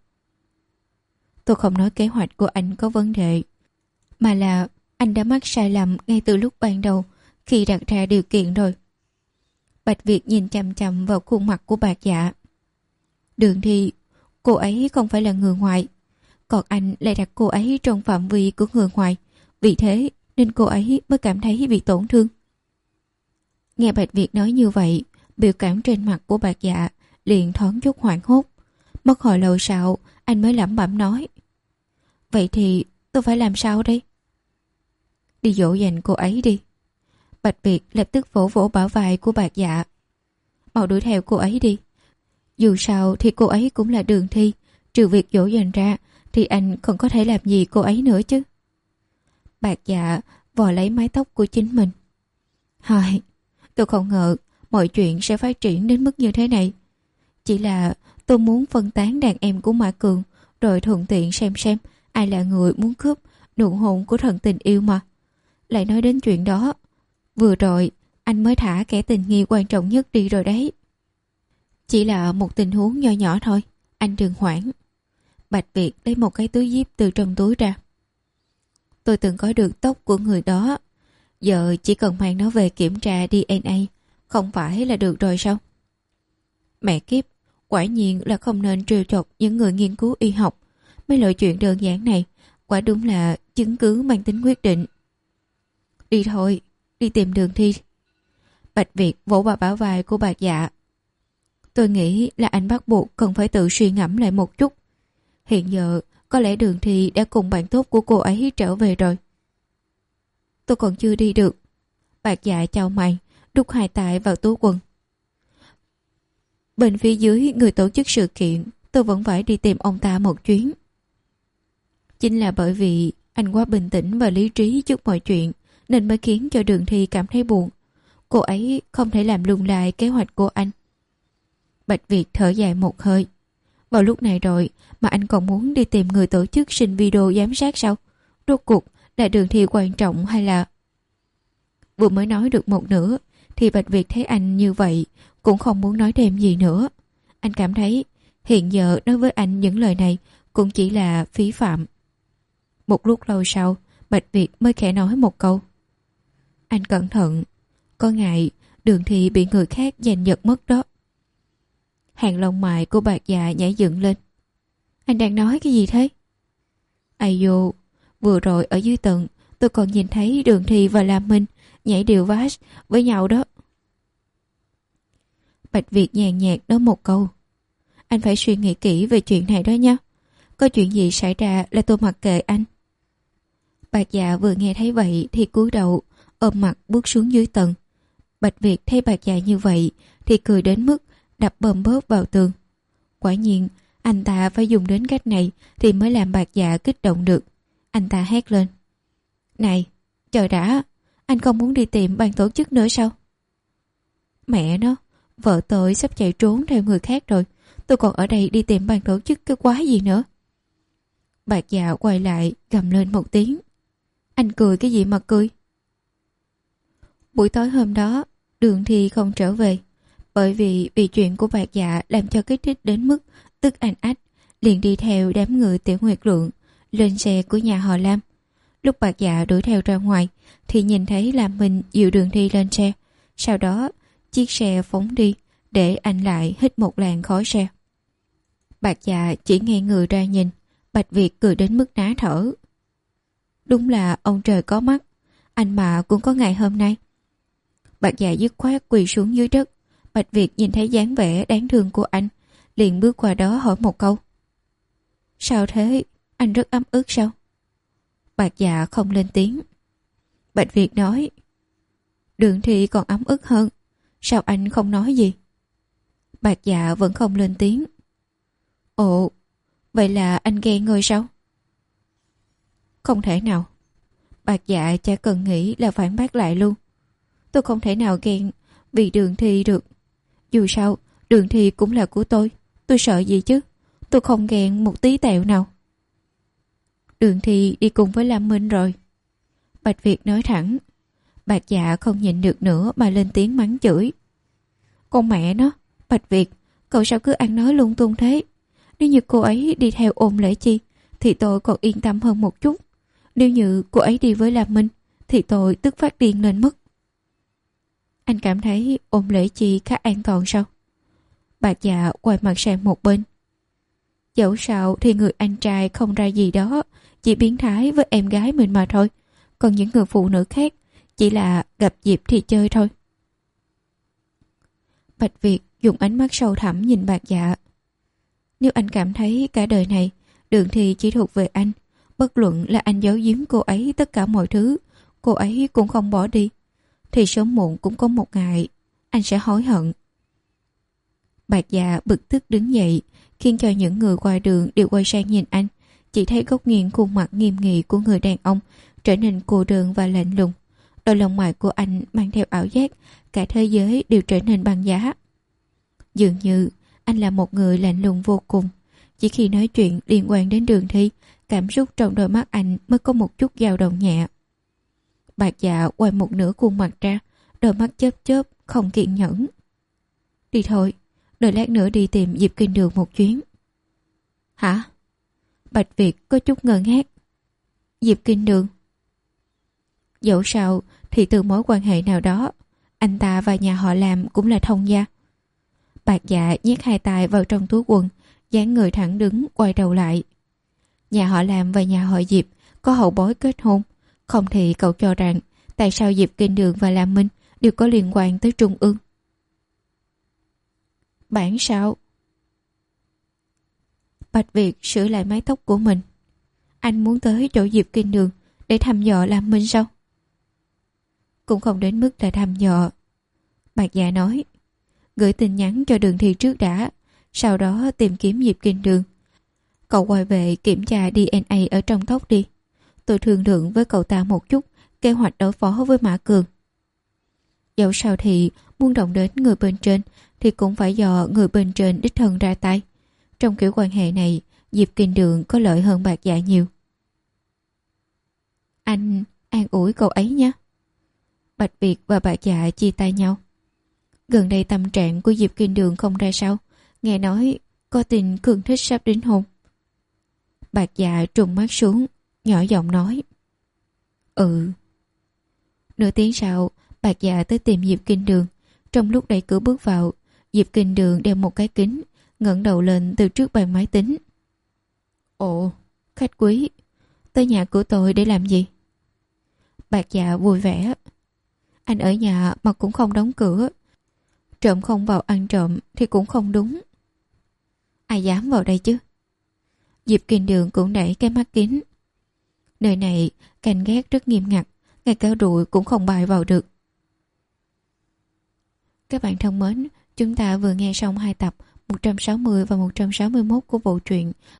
Tôi không nói kế hoạch của anh có vấn đề, mà là anh đã mắc sai lầm ngay từ lúc ban đầu khi đặt ra điều kiện rồi. Bạch Việt nhìn chằm chằm vào khuôn mặt của Bạc Dạ. Đường Thi, cô ấy không phải là người ngoài, còn anh lại đặt cô ấy trong phạm vi của người ngoài, vì thế nên cô ấy mới cảm thấy bị tổn thương. Nghe Bạch Việt nói như vậy, biểu cảm trên mặt của Bạc Dạ liền thoáng chút hoảng hốt. Mất hồi lâu sau, anh mới lẩm bẩm nói. Vậy thì tôi phải làm sao đây? Đi dỗ dành cô ấy đi. Bạch Việt lập tức vỗ vỗ bả vai của Bạc Dạ. Mau đuổi theo cô ấy đi. Dù sao thì cô ấy cũng là Đường Thi, trừ việc dỗ dành ra thì anh không có thể làm gì cô ấy nữa chứ. Bạc Dạ vò lấy mái tóc của chính mình. Hai, tôi không ngờ mọi chuyện sẽ phát triển đến mức như thế này. Chỉ là tôi muốn phân tán đàn em của Mã Cường, rồi thuận tiện xem xem ai là người muốn cướp nụ hôn của thần tình yêu mà. Lại nói đến chuyện đó, vừa rồi anh mới thả kẻ tình nghi quan trọng nhất đi rồi đấy. Chỉ là một tình huống nho nhỏ thôi, anh đừng hoảng. Bạch Việt lấy một cái túi zip từ trong túi ra. tôi từng có được tóc của người đó. Giờ chỉ cần mang nó về kiểm tra đê en a, không phải là được rồi sao? Mẹ kiếp, quả nhiên là không nên trêu chọc những người nghiên cứu y học. Mấy loại chuyện đơn giản này, quả đúng là chứng cứ mang tính quyết định. Đi thôi, đi tìm Đường Thi. Bạch Việt vỗ vào bả vai của Bạc Dạ. Tôi nghĩ là anh bắt buộc cần phải tự suy ngẫm lại một chút. Hiện giờ, có lẽ Đường Thi đã cùng bạn tốt của cô ấy trở về rồi. Tôi còn chưa đi được. Bạc Dạ chào mày, đút hai tay vào túi quần. Bên phía dưới người tổ chức sự kiện, tôi vẫn phải đi tìm ông ta một chuyến. Chính là bởi vì anh quá bình tĩnh và lý trí trước mọi chuyện nên mới khiến cho Đường Thi cảm thấy buồn. Cô ấy không thể làm lung lay kế hoạch của anh. Bạch Việt thở dài một hơi. Vào lúc này rồi mà anh còn muốn đi tìm người tổ chức xin video giám sát sao? Rốt cuộc là Đường Thi quan trọng hay là... Vừa mới nói được một nửa thì Bạch Việt thấy anh như vậy cũng không muốn nói thêm gì nữa. Anh cảm thấy hiện giờ nói với anh những lời này cũng chỉ là phí phạm. Một lúc lâu sau, Bạch Việt mới khẽ nói một câu. Anh cẩn thận, có ngại Đường Thi bị người khác giành giật mất đó. Hàng lông mày của Bạc Dạ nhảy dựng lên. Anh đang nói cái gì thế? Ai vô, vừa rồi ở dưới tầng tôi còn nhìn thấy Đường Thi và Lam Minh nhảy điệu vals với nhau đó. Bạch Việt nhàn nhạt nói một câu. Anh phải suy nghĩ kỹ về chuyện này đó nhé. Có chuyện gì xảy ra là tôi mặc kệ anh. Bạc Dạ vừa nghe thấy vậy thì cúi đầu ôm mặt bước xuống dưới tầng. Bạch Việt thấy Bạc Dạ như vậy thì cười đến mức đập bơm bóp vào tường. Quả nhiên anh ta phải dùng đến cách này thì mới làm Bạc Dạ kích động được. Anh ta hét lên. Này, chờ đã, anh không muốn đi tìm ban tổ chức nữa sao? Mẹ nó, vợ tôi sắp chạy trốn theo người khác rồi. Tôi còn ở đây đi tìm ban tổ chức cái quái gì nữa? Bạc Dạ quay lại gầm lên một tiếng. Anh cười cái gì mà cười? Buổi tối hôm đó, Đường Thi không trở về. Bởi vì vì chuyện của Bạc Dạ làm cho kích thích đến mức tức anh ách, liền đi theo đám người Tiểu Nguyệt Lượng lên xe của nhà họ Lam. Lúc Bạc Dạ đuổi theo ra ngoài thì nhìn thấy Lam Minh dìu Đường Thi lên xe. Sau đó chiếc xe phóng đi để anh lại hít một làn khói xe. Bạc Dạ chỉ nghe người ra nhìn. Bạch Việt cười đến mức ná thở. Đúng là ông trời có mắt, anh mà cũng có ngày hôm nay. Bạc Dạ dứt khoát quỳ xuống dưới đất. Bạch Việt nhìn thấy dáng vẻ đáng thương của anh, liền bước qua đó hỏi một câu. Sao thế? Anh rất ấm ức sao? Bạc Dạ không lên tiếng. Bạch Việt nói. Đường Thi còn ấm ức hơn. Sao anh không nói gì? Bạc Dạ vẫn không lên tiếng. Ồ, vậy là anh ghen người sao? Không thể nào. Bạc Dạ chả cần nghĩ là phản bác lại luôn. Tôi không thể nào ghen vì Đường Thi được. Dù sao, Đường Thi cũng là của tôi. Tôi sợ gì chứ? Tôi không ghen một tí tẹo nào. Đường Thi đi cùng với Lam Minh rồi. Bạch Việt nói thẳng. Bạc Dạ không nhịn được nữa mà lên tiếng mắng chửi. Con mẹ nó, Bạch Việt, cậu sao cứ ăn nói lung tung thế? Nếu như cô ấy đi theo Ôn Lễ Chi thì tôi còn yên tâm hơn một chút. Nếu như cô ấy đi với Lam Minh thì tôi tức phát điên lên mất. Anh cảm thấy Ôn Lễ Chi khá an toàn sao? Bạc Dạ quay mặt sang một bên. Dẫu sao thì người anh trai không ra gì đó, chỉ biến thái với em gái mình mà thôi. Còn những người phụ nữ khác chỉ là gặp dịp thì chơi thôi. Bạch Việt dùng ánh mắt sâu thẳm nhìn Bạc Dạ. Nếu anh cảm thấy cả đời này Đường Thi chỉ thuộc về anh, bất luận là anh giấu giếm cô ấy tất cả mọi thứ, cô ấy cũng không bỏ đi, thì sớm muộn cũng có một ngày anh sẽ hối hận. Bạc Dạ bực tức đứng dậy, khiến cho những người qua đường đều quay sang nhìn anh. Chỉ thấy góc nghiêng khuôn mặt nghiêm nghị của người đàn ông trở nên cô đơn và lạnh lùng. Đôi lông mày của anh mang theo ảo giác cả thế giới đều trở nên băng giá. Dường như anh là một người lạnh lùng vô cùng. Chỉ khi nói chuyện liên quan đến Đường Thi, cảm xúc trong đôi mắt anh mới có một chút dao động nhẹ. Bạc Dạ quay một nửa khuôn mặt ra, đôi mắt chớp chớp không kiên nhẫn. Đi thôi, đợi lát nữa đi tìm Diệp Kinh Đường một chuyến. Hả? Bạch Việt có chút ngơ ngác. Diệp Kinh Đường, Dẫu sao thì từ mối quan hệ nào đó, anh ta và nhà họ Làm cũng là thông gia. Bạc Dạ nhét hai tay vào trong túi quần, dáng người thẳng đứng, quay đầu lại. Nhà họ Làm và nhà họ Diệp có hậu bối kết hôn, không thì cậu cho rằng tại sao Diệp Kinh Đường và Lam Minh đều có liên quan tới Trung ương? Bản sao? Bạch Việt sửa lại mái tóc của mình. Anh muốn tới chỗ Diệp Kinh Đường để thăm dò Lam Minh sao? Cũng không đến mức là thăm dò. Bạc Dạ nói, gửi tin nhắn cho Đường Thi trước đã, sau đó tìm kiếm Diệp Kinh Đường. Cậu quay về kiểm tra đê en a ở trong tóc đi. Tôi thương lượng với cậu ta một chút kế hoạch đối phó với Mã Cường. Dẫu sao thì muốn động đến người bên trên thì cũng phải do người bên trên đích thân ra tay. Trong kiểu quan hệ này, Diệp Kinh Đường có lợi hơn Bạc Dạ nhiều. Anh an ủi cậu ấy nhé. Bạch Việt và Bạc Dạ chia tay nhau. Gần đây tâm trạng của Diệp Kinh Đường không ra sao. Nghe nói có tin Cường Thích sắp đính hôn. Bạc Dạ trùng mắt xuống, nhỏ giọng nói, ừ. Nửa tiếng sau, Bạc Dạ tới tìm Diệp Kinh Đường. Trong lúc đẩy cửa bước vào, Diệp Kinh Đường đeo một cái kính, ngẩng đầu lên từ trước bàn máy tính. Ồ, khách quý, tới nhà của tôi để làm gì? Bạc Dạ vui vẻ. Anh ở nhà mà cũng không đóng cửa. Trộm không vào ăn trộm thì cũng không đúng. Ai dám vào đây chứ? Diệp Kinh Đường cũng đẩy cái mắt kính. Nơi này canh gác rất nghiêm ngặt, ngay cả ruồi cũng không bay vào được. Các bạn thân mến, chúng ta vừa nghe xong hai tập một trăm sáu mươi và một trăm sáu mươi mốt của bộ truyện